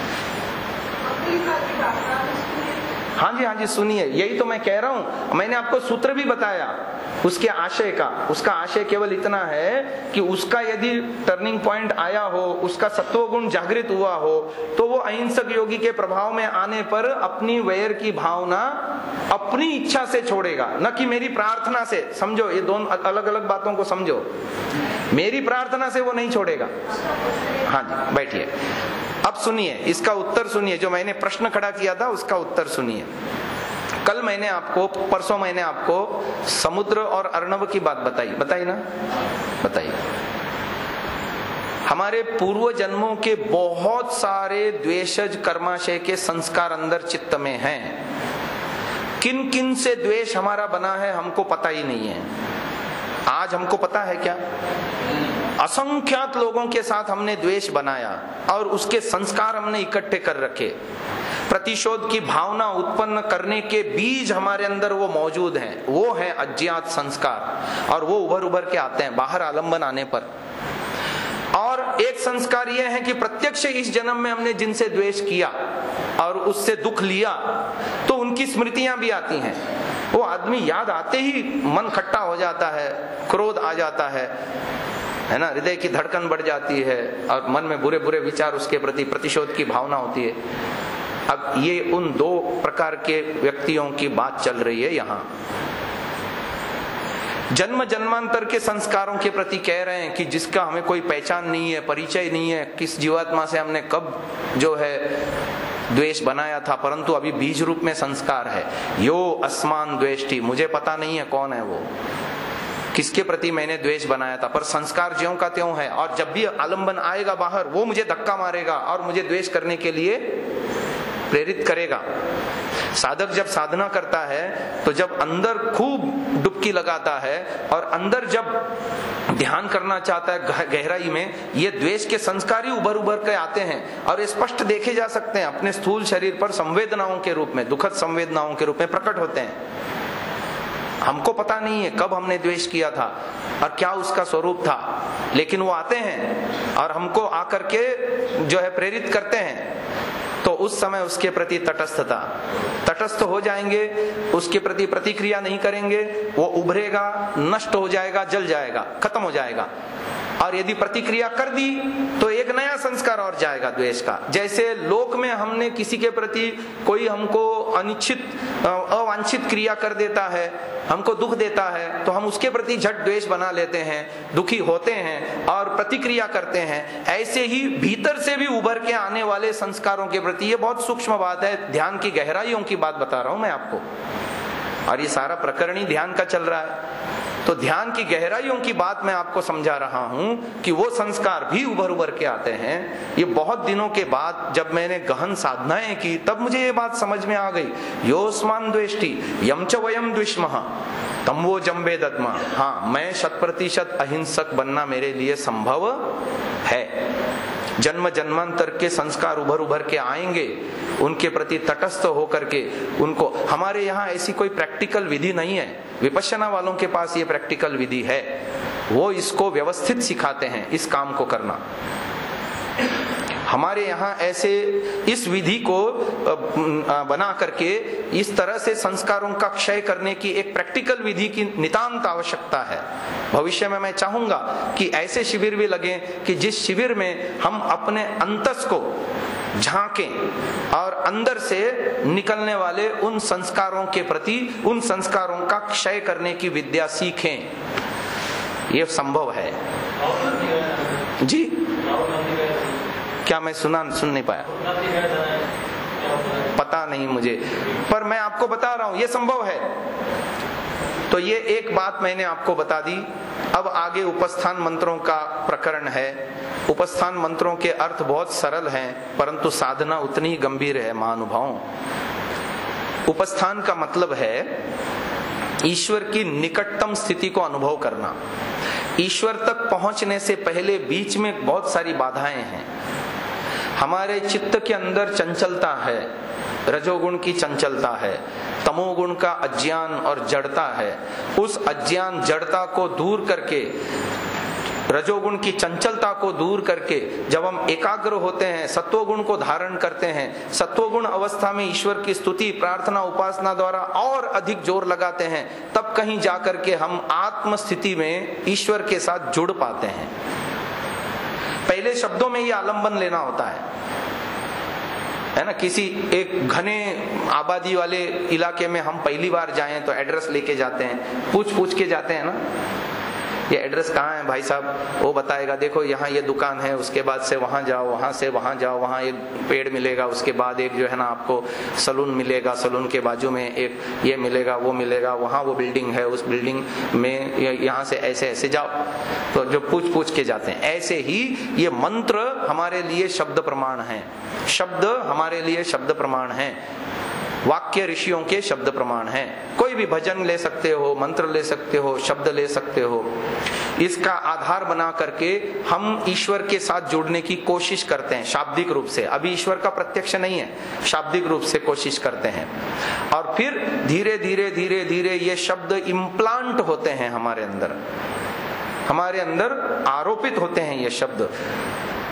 हाँ जी, हाँ जी सुनिए, यही तो मैं कह रहा हूं। मैंने आपको सूत्र भी बताया उसके आशय का। उसका आशय केवल इतना है कि उसका यदि टर्निंग पॉइंट आया हो, उसका सत्वगुण जागृत हुआ हो, तो वो अहिंसक योगी के प्रभाव में आने पर अपनी वैर की भावना अपनी इच्छा से छोड़ेगा, न कि मेरी प्रार्थना से। समझो, ये दोनों अलग अलग बातों को समझो। मेरी प्रार्थना से वो नहीं छोड़ेगा। हाँ जी, बैठिए। अब सुनिए, इसका उत्तर सुनिए। जो मैंने प्रश्न खड़ा किया था उसका उत्तर सुनिए। कल मैंने आपको, परसों मैंने आपको समुद्र और अर्णव की बात बताई, बताई ना? बताई। हमारे पूर्व जन्मों के बहुत सारे द्वेषज कर्माशय के संस्कार अंदर चित्त में हैं। किन किन से द्वेष हमारा बना है हमको पता ही नहीं है। आज हमको पता है क्या? असंख्यात लोगों के साथ हमने द्वेष बनाया और उसके संस्कार हमने इकट्ठे कर रखे। प्रतिशोध की भावना उत्पन्न करने के बीज हमारे अंदर वो मौजूद हैं, वो है अज्ञात संस्कार, और वो उभर उभर के आते हैं बाहर आलंबन आने पर। और एक संस्कार यह है कि प्रत्यक्ष इस जन्म में हमने जिनसे द्वेष किया और उससे दुख लिया तो उनकी स्मृतियां भी आती हैं। वो आदमी याद आते ही मन खट्टा हो जाता है, क्रोध आ जाता है, है ना, हृदय की धड़कन बढ़ जाती है और मन में बुरे बुरे विचार उसके प्रति प्रतिशोध की भावना होती है। अब ये उन दो प्रकार के व्यक्तियों की बात चल रही है यहाँ। जन्म जन्मांतर के संस्कारों के प्रति कह रहे हैं कि जिसका हमें कोई पहचान नहीं है, परिचय नहीं है, किस जीवात्मा से हमने कब जो है द्वेष बनाया था, परंतु अभी बीज रूप में संस्कार है। यो अस्मान द्वेष्टि, मुझे पता नहीं है कौन है वो, किसके प्रति मैंने द्वेष बनाया था, पर संस्कार ज्यों का त्यों है। और जब भी आलंबन आएगा बाहर, वो मुझे धक्का मारेगा और मुझे द्वेष करने के लिए प्रेरित करेगा। साधक जब साधना करता है तो जब अंदर खूब डुबकी लगाता है और अंदर जब ध्यान करना चाहता है गहराई में, ये द्वेष के संस्कार ही उभर उभर के आते हैं और ये स्पष्ट देखे जा सकते हैं अपने स्थूल शरीर पर, संवेदनाओं के रूप में, दुखद संवेदनाओं के रूप में प्रकट होते हैं। हमको पता नहीं है कब हमने द्वेष किया था और क्या उसका स्वरूप था, लेकिन वो आते हैं और हमको आकर के जो है प्रेरित करते हैं। तो उस समय उसके प्रति तटस्थता, तटस्थ हो जाएंगे, उसके प्रति प्रतिक्रिया नहीं करेंगे, वो उभरेगा, नष्ट हो जाएगा, जल जाएगा, खत्म हो जाएगा। और यदि प्रतिक्रिया कर दी तो एक नया संस्कार और जाएगा द्वेष का। जैसे लोक में हमने किसी के प्रति कोई हमको अनिच्छित अवांछित क्रिया कर देता है, हमको दुख देता है, तो हम उसके प्रति झट द्वेष बना लेते हैं, दुखी होते हैं और प्रतिक्रिया करते हैं। ऐसे ही भीतर से भी उभर के आने वाले संस्कारों के प्रति, ये बहुत सूक्ष्म बात है, ध्यान की गहराइयों की बात बता रहा हूं मैं आपको, और ये सारा प्रकरण ही ध्यान का चल रहा है। तो ध्यान की गहराइयों की बात मैं आपको समझा रहा हूं कि वो संस्कार भी उभर उभर के आते हैं। ये बहुत दिनों के बाद जब मैंने गहन साधनाएं की तब मुझे ये बात समझ में आ गई। योस्मान द्वेष्टि यम च वयम द्विष्मः तम वो जम्बे दद्मा। हाँ, मैं शत प्रतिशत अहिंसक बनना मेरे लिए संभव है। जन्म जन्मांतर के संस्कार उभर उभर के आएंगे, उनके प्रति तटस्थ होकर के उनको, हमारे यहाँ ऐसी कोई प्रैक्टिकल विधि नहीं है, विपश्यना वालों के पास ये प्रैक्टिकल विधि है, वो इसको व्यवस्थित सिखाते हैं इस काम को करना। हमारे यहाँ ऐसे इस विधि को बना करके इस तरह से संस्कारों का क्षय करने की एक प्रैक्टिकल विधि की नितांत आवश्यकता है। भविष्य में मैं चाहूंगा कि ऐसे शिविर भी लगे कि जिस शिविर में हम अपने अंतस को झांकें और अंदर से निकलने वाले उन संस्कारों के प्रति, उन संस्कारों का क्षय करने की विद्या सीखें। ये संभव है जी। क्या मैं सुना सुन नहीं पाया? पता नहीं मुझे, पर मैं आपको बता रहा हूं ये संभव है। तो ये एक बात मैंने आपको बता दी। अब आगे उपस्थान मंत्रों का प्रकरण है। उपस्थान मंत्रों के अर्थ बहुत सरल हैं, परंतु साधना उतनी गंभीर है महानुभावों। उपस्थान का मतलब है ईश्वर की निकटतम स्थिति को अनुभव करना। ईश्वर तक पहुंचने से पहले बीच में बहुत सारी बाधाएं हैं। हमारे चित्त के अंदर चंचलता है, रजोगुण की चंचलता है, तमोगुण का अज्ञान और जड़ता है। उस अज्ञान जड़ता को दूर करके, रजोगुण की चंचलता को दूर करके जब हम एकाग्र होते हैं, सत्वगुण को धारण करते हैं, सत्वगुण अवस्था में ईश्वर की स्तुति, प्रार्थना, उपासना द्वारा और अधिक जोर लगाते हैं, तब कहीं जाकर के हम आत्म स्थिति में ईश्वर के साथ जुड़ पाते हैं। पहले शब्दों में ये आलंबन लेना होता है, है ना। किसी एक घने आबादी वाले इलाके में हम पहली बार जाएं तो एड्रेस लेके जाते हैं, पूछ पूछ के जाते हैं ना, ये एड्रेस कहाँ है भाई साहब? वो बताएगा, देखो यहाँ ये दुकान है, उसके बाद से वहां जाओ, वहां से वहां जाओ, वहां एक पेड़ मिलेगा, उसके बाद एक जो है ना आपको सलून मिलेगा, सलून के बाजू में एक ये मिलेगा, वो मिलेगा, वहां वो बिल्डिंग है, उस बिल्डिंग में यहाँ से ऐसे ऐसे जाओ। तो जो पूछ पूछ के जाते हैं, ऐसे ही ये मंत्र हमारे लिए शब्द प्रमाण है, शब्द हमारे लिए शब्द प्रमाण है, वाक्य ऋषियों के शब्द प्रमाण है। कोई भी भजन ले सकते हो, मंत्र ले सकते हो, शब्द ले सकते हो। इसका आधार बना करके हम ईश्वर के साथ जुड़ने की कोशिश करते हैं शाब्दिक रूप से। अभी ईश्वर का प्रत्यक्ष नहीं है, शाब्दिक रूप से कोशिश करते हैं, और फिर धीरे धीरे धीरे धीरे ये शब्द इम्प्लांट होते हैं हमारे अंदर, हमारे अंदर आरोपित होते हैं ये शब्द।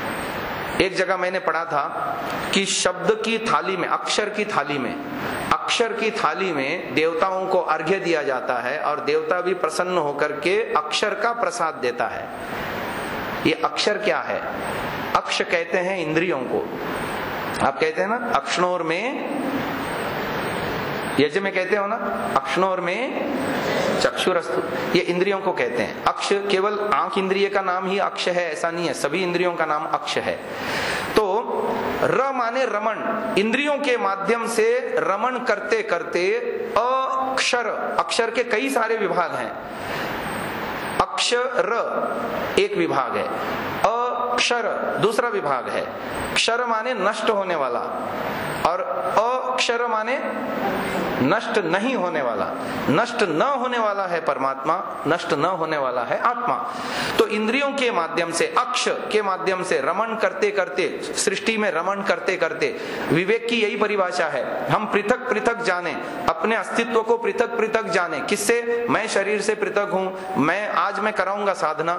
एक जगह मैंने पढ़ा था कि शब्द की थाली में, अक्षर की थाली में, अक्षर की थाली में देवताओं को अर्घ्य दिया जाता है और देवता भी प्रसन्न होकर के अक्षर का प्रसाद देता है। ये अक्षर क्या है? अक्ष कहते हैं इंद्रियों को। आप कहते हैं ना अक्षणोर में, यज्ञ में कहते हो ना अक्षणोर में चक्षुरस्तु, ये इंद्रियों को कहते हैं। अक्ष केवल आंख इंद्रिय का नाम ही अक्ष है ऐसा नहीं है, सभी इंद्रियों का नाम अक्ष है। तो र माने रमण, इंद्रियों के माध्यम से रमण करते करते अक्षर, अक्षर के कई सारे विभाग हैं। अक्षर एक विभाग है, अक्षर दूसरा विभाग है। क्षर माने नष्ट होने वाला और अक्षर माने नष्ट नहीं होने वाला। नष्ट न होने वाला है परमात्मा, नष्ट न होने वाला है आत्मा। तो इंद्रियों के माध्यम से, अक्ष के माध्यम से रमण करते करते, सृष्टि में रमण करते करते, विवेक की यही परिभाषा है, हम पृथक पृथक जाने, अपने अस्तित्व को पृथक पृथक जाने। किससे? मैं शरीर से पृथक हूं, मैं आज मैं कराऊंगा साधना,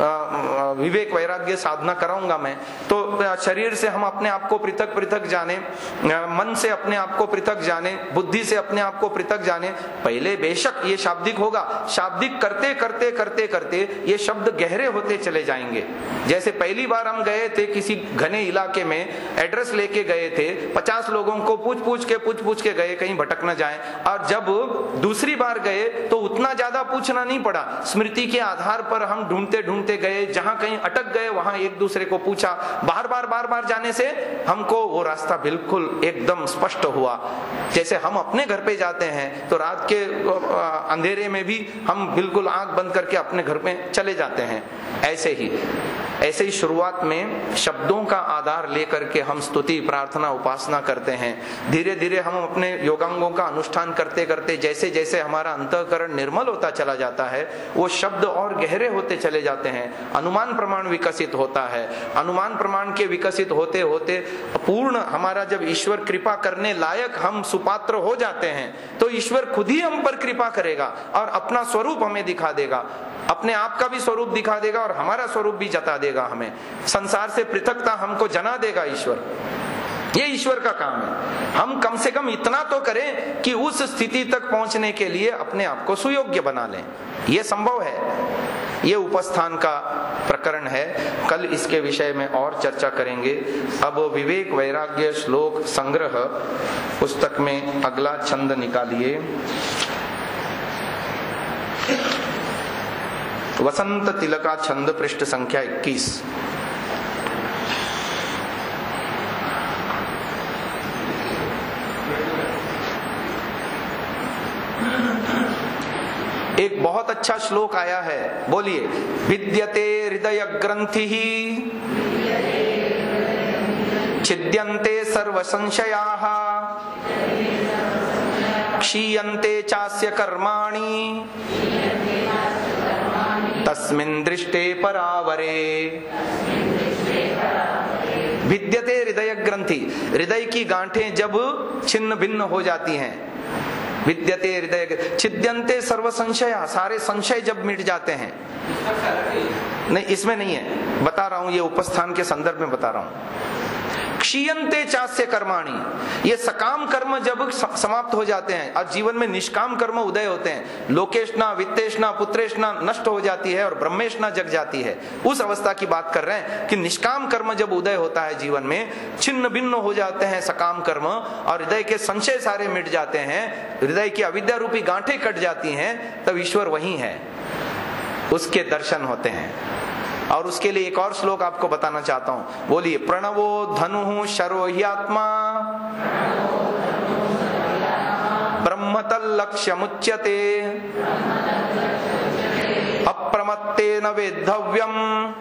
विवेक वैराग्य साधना कराऊंगा मैं, तो शरीर से हम अपने आप को पृथक पृथक जाने, मन से अपने आप को पृथक जाने, बुद्धि से अपने आप को पृथक जाने। पहले बेशक ये शाब्दिक होगा, शाब्दिक करते करते करते करते ये शब्द गहरे होते चले जाएंगे। जैसे पहली बार हम गए थे किसी घने इलाके में, एड्रेस लेके गए थे, पचास लोगों को पूछ पूछ के पूछ पूछ के गए कहीं भटक न जाए, और जब दूसरी बार गए तो उतना ज्यादा पूछना नहीं पड़ा, स्मृति के आधार पर हम ढूंढते ढूंढते गए, जहां कहीं अटक गए वहां एक दूसरे को पूछा। बार बार बार बार जाने से हमको वो रास्ता बिल्कुल एकदम स्पष्ट हुआ। जैसे हम अपने घर पे जाते हैं तो रात के अंधेरे में भी हम बिल्कुल आंख बंद करके अपने घर में चले जाते हैं, ऐसे ही ऐसे ही शुरुआत में शब्दों का आधार लेकर के हम स्तुति, प्रार्थना, उपासना करते हैं। धीरे धीरे हम अपने योगांगों का अनुष्ठान करते करते जैसे जैसे हमारा अंतःकरण निर्मल होता चला जाता है, वो शब्द और गहरे होते चले जाते हैं। अनुमान प्रमाण विकसित होता है। अनुमान प्रमाण के विकसित होते होते पूर्ण हमारा जब ईश्वर कृपा करने लायक हम सुपात्र हो जाते हैं, तो ईश्वर खुद ही हम पर कृपा करेगा और अपना स्वरूप हमें दिखा देगा, अपने आप का भी स्वरूप दिखा देगा और हमारा स्वरूप भी जता देगा। हमें संसार से पृथकता हमको जना देगा ईश्वर। ये ईश्वर का काम है। हम कम से कम इतना तो करें कि उस स्थिति तक पहुंचने के लिए अपने आप को सुयोग्य बना लें। ये संभव है। ये उपस्थान का प्रकरण है, कल इसके विषय में और चर्चा करेंगे। अब विवेक वैराग्य श्लोक संग्रह पुस्तक में अगला छंद निकालिए। वसंत तिलका छंद, पृष्ठ संख्या इक्कीस। एक बहुत अच्छा श्लोक आया है, बोलिए। विद्यते हृदय ग्रंथि छिद्यन्ते सर्व संशयाः क्षीयन्ते चास्य कर्माणि तस्मिन् दृष्टे परावरे। विद्यते हृदय ग्रंथि, हृदय की गांठें जब छिन्न भिन्न हो जाती हैं, विद्यते हृदय छिद्यन्ते सर्व संशय, सारे संशय जब मिट जाते हैं। नहीं, इसमें नहीं है, बता रहा हूं, ये उपस्थान के संदर्भ में बता रहा हूं। क्षीयन्ते चास्य कर्माणि, ये सकाम कर्म जब समाप्त हो जाते हैं और जीवन में निष्काम कर्म उदय होते हैं, लोकेशना, वित्तेशना, पुत्रेशना नष्ट हो जाती है और ब्रह्मेशना जग जाती है, उस अवस्था की बात कर रहे हैं कि निष्काम कर्म जब उदय होता है जीवन में, छिन्न भिन्न हो जाते हैं सकाम कर्म और हृदय के संशय सारे मिट जाते हैं, हृदय की अविद्या रूपी गांठें कट जाती हैं, तब ईश्वर वही है, उसके दर्शन होते हैं। और उसके लिए एक और श्लोक आपको बताना चाहता हूं, बोलिए। प्रणवो धनु शरो हि आत्मा ब्रह्मतल लक्ष्य मुच्यते अप्रमत्तेन वेद्धव्यम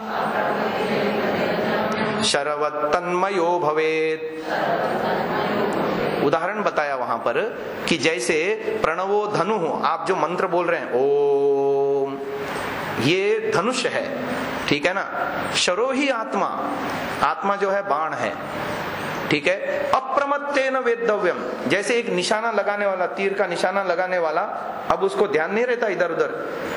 शरवत्तन्मयो भवेत्। उदाहरण बताया वहां पर कि जैसे प्रणवो धनु, आप जो मंत्र बोल रहे हैं ओम, ये धनुष है, ठीक है ना। शरो ही आत्मा, आत्मा जो है बाण है, ठीक है। अप्रमत्तेन वेद्धव्यम, जैसे एक निशाना लगाने वाला, तीर का निशाना लगाने वाला, अब उसको ध्यान नहीं रहता इधर उधर,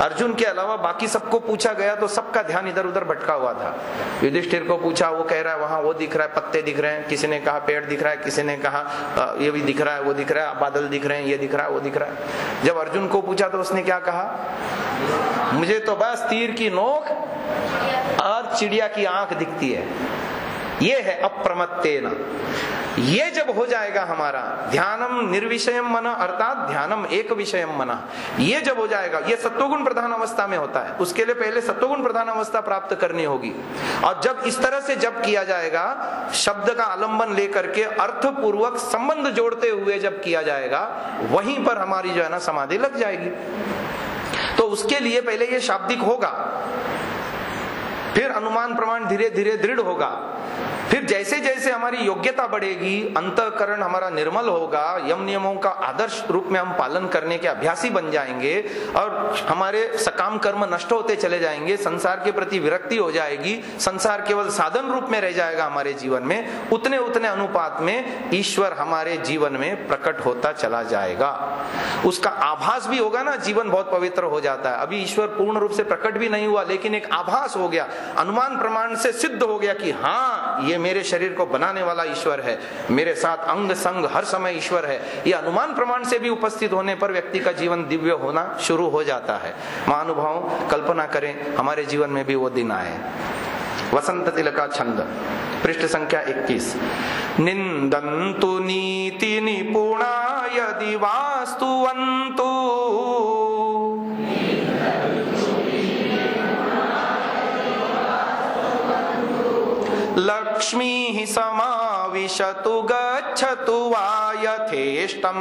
अर्जुन के अलावा बाकी सबको पूछा गया तो सबका ध्यान इधर उधर भटका हुआ था। युधिष्ठिर को पूछा, वो कह रहा है वहां वो दिख रहा है, पत्ते दिख रहे हैं, किसी ने कहा पेड़ दिख रहा है, किसी ने कहा ये भी दिख रहा है, वो दिख रहा है, बादल दिख रहे हैं, ये दिख रहा है, वो दिख रहा है। जब अर्जुन को पूछा तो उसने क्या कहा, मुझे तो बस तीर की नोक और चिड़िया की आंख दिखती है। ये है अप्रमत्तेन। ये जब हो जाएगा हमारा ध्यानम निर्विषयम मन, अर्थात ध्यानम एक विषयम मन, ये जब हो जाएगा, ये सत्वगुण प्रधान अवस्था में होता है। उसके लिए पहले सत्वगुण प्रधान अवस्था प्राप्त करनी होगी। और जब इस तरह से जब किया जाएगा, शब्द का आलंबन लेकर के अर्थ पूर्वक संबंध जोड़ते हुए जब किया जाएगा, वहीं पर हमारी जो है ना समाधि लग जाएगी। तो उसके लिए पहले ये शाब्दिक होगा, फिर अनुमान प्रमाण धीरे धीरे दृढ़ होगा, फिर जैसे जैसे हमारी योग्यता बढ़ेगी, अंतःकरण हमारा निर्मल होगा, यम नियमों का आदर्श रूप में हम पालन करने के अभ्यासी बन जाएंगे और हमारे सकाम कर्म नष्ट होते चले जाएंगे, संसार के प्रति विरक्ति हो जाएगी, संसार केवल साधन रूप में रह जाएगा हमारे जीवन में, उतने उतने अनुपात में ईश्वर हमारे जीवन में प्रकट होता चला जाएगा। उसका आभास भी होगा ना, जीवन बहुत पवित्र हो जाता है। अभी ईश्वर पूर्ण रूप से प्रकट भी नहीं हुआ, लेकिन एक आभास हो गया, अनुमान प्रमाण से सिद्ध हो गया कि हाँ, ये मेरे शरीर को बनाने वाला ईश्वर है, मेरे साथ अंग संग हर समय ईश्वर है। ये अनुमान प्रमाण से भी उपस्थित होने पर व्यक्ति का जीवन दिव्य होना शुरू हो जाता है। महानुभाव, कल्पना करें हमारे जीवन में भी वो दिन आए। वसंत तिलका छंद, पृष्ठ संख्या इक्कीस। निंदन्तु नीति निपुणा यदि वास्तुवन्तु लक्ष्मी समाविशतु गच्छतु वा यथेष्टम्।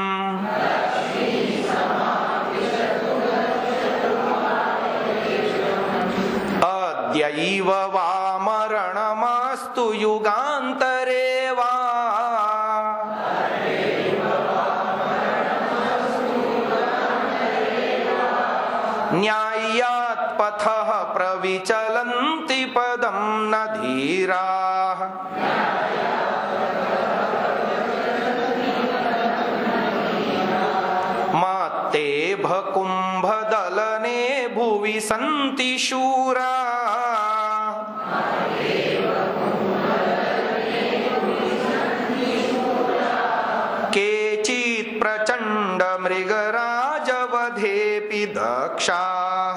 अद्यैव वा मरणमस्तु युगान्तरे वा। न्याय्यात् पथः प्रविचलन्ति पदं न धीराः। मत्ते भकुम्भदलने भुवि सन्ति शूरा। केचित् प्रचण्ड मृगराजवधेऽपि दक्षाः।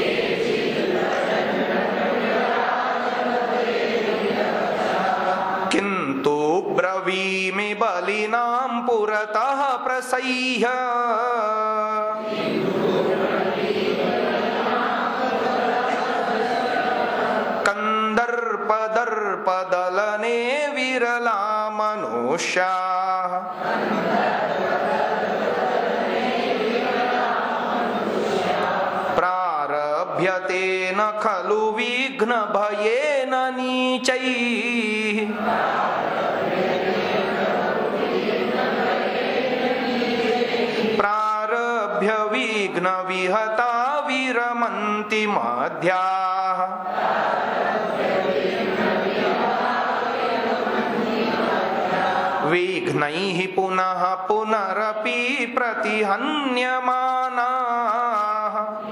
किन्तु ब्रवीमि बलिनां पुरतः प्रसह्य। कंदर्पदर्पदलने विरला मनुष्याः। प्रारभ्यते न खलु विघ्न भयेन नीचैः। प्रारभ्य विघ्न विहता विरमन्ति मध्याः। विघ्नैः पुनः पुनरपि प्रतिहन्यमानाः।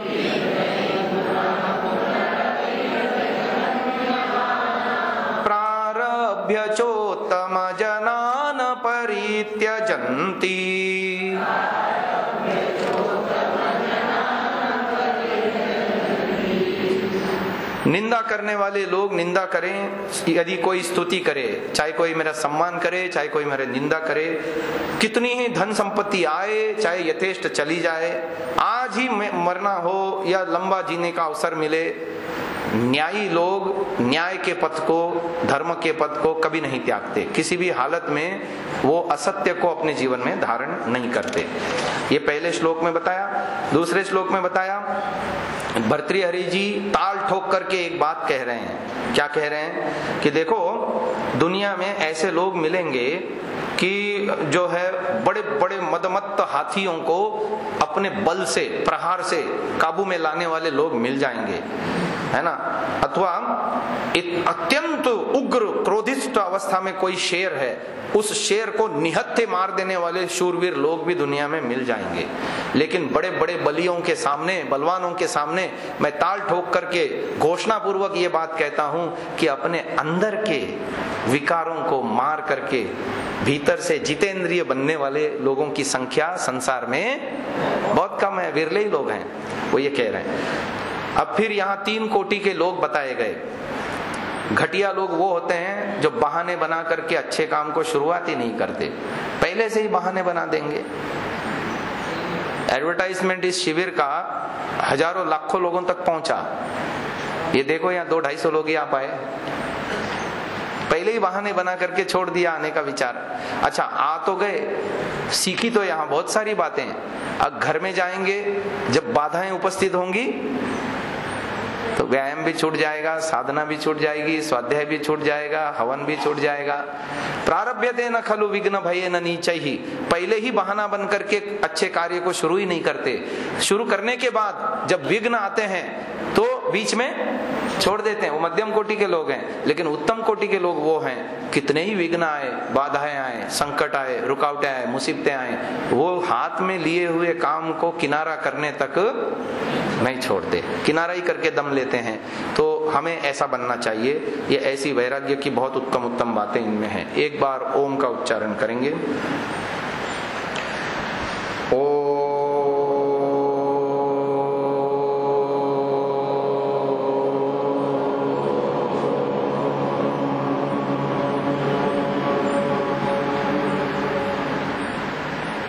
प्रारभ्य चोत्तमजनान् परित्यजन्ति। निंदा करने वाले लोग निंदा करें, यदि कोई स्तुति करे, चाहे कोई मेरा सम्मान करे, चाहे कोई मेरा निंदा करे, कितनी ही धन संपत्ति आए, चाहे यथेष्ट चली जाए, आज ही मरना हो या लंबा जीने का अवसर मिले, न्यायी लोग न्याय के पथ को, धर्म के पथ को कभी नहीं त्यागते। किसी भी हालत में वो असत्य को अपने जीवन में धारण नहीं करते। ये पहले श्लोक में बताया। दूसरे श्लोक में बताया, भर्तृहरि जी ताल ठोक करके एक बात कह रहे हैं। क्या कह रहे हैं कि देखो, दुनिया में ऐसे लोग मिलेंगे कि जो है बड़े बड़े मदमत्त हाथियों को अपने बल से, प्रहार से काबू में लाने वाले लोग मिल जाएंगे। है ना, अथवा अत्यंत उग्र क्रोधिष्ठ अवस्था में कोई शेर है, उस शेर को निहत्थे मार देने वाले शूरवीर लोग भी दुनिया में मिल जाएंगे। लेकिन बड़े बड़े बलियों के सामने, बलवानों के सामने मैं ताल ठोक करके घोषणा पूर्वक ये बात कहता हूं कि अपने अंदर के विकारों को मार करके भीतर से जितेंद्रिय बनने वाले लोगों की संख्या संसार में बहुत कम है, विरले ही लोग हैं, वो ये कह रहे हैं। अब फिर यहाँ तीन कोटि के लोग बताए गए। घटिया लोग वो होते हैं जो बहाने बना करके अच्छे काम को शुरुआत ही नहीं करते, पहले से ही बहाने बना देंगे। एडवर्टाइजमेंट इस शिविर का हजारों लाखों लोगों तक पहुंचा, ये देखो यहाँ दो ढाई सौ लोग ही आ पाए, पहले ही बहाने बना करके छोड़ दिया आने का विचार। अच्छा आ तो गए, सीखी तो यहाँ बहुत सारी बातें, अब घर में जाएंगे जब बाधाएं उपस्थित होंगी तो व्यायाम भी छूट जाएगा, साधना भी छूट जाएगी, स्वाध्याय भी छूट जाएगा, हवन भी छूट जाएगा। प्रारभ्यते न खलु विघ्न भये न नीचैहि, पहले ही बहाना बन करके अच्छे कार्य को शुरू ही नहीं करते, शुरू करने के बाद जब विघ्न आते हैं तो बीच में छोड़ देते हैं, वो मध्यम कोटि के लोग हैं। लेकिन उत्तम कोटि के लोग वो हैं, कितने ही विघ्न आए, बाधाएं आए, संकट आए, रुकावटें आए, मुसीबतें आए, वो हाथ में लिए हुए काम को किनारा करने तक नहीं छोड़ते, किनारा ही करके दम लेते हैं। तो हमें ऐसा बनना चाहिए। ये ऐसी वैराग्य की बहुत उत्तम उत्तम बातें इनमें हैं। एक बार ओम का उच्चारण करेंगे। ओम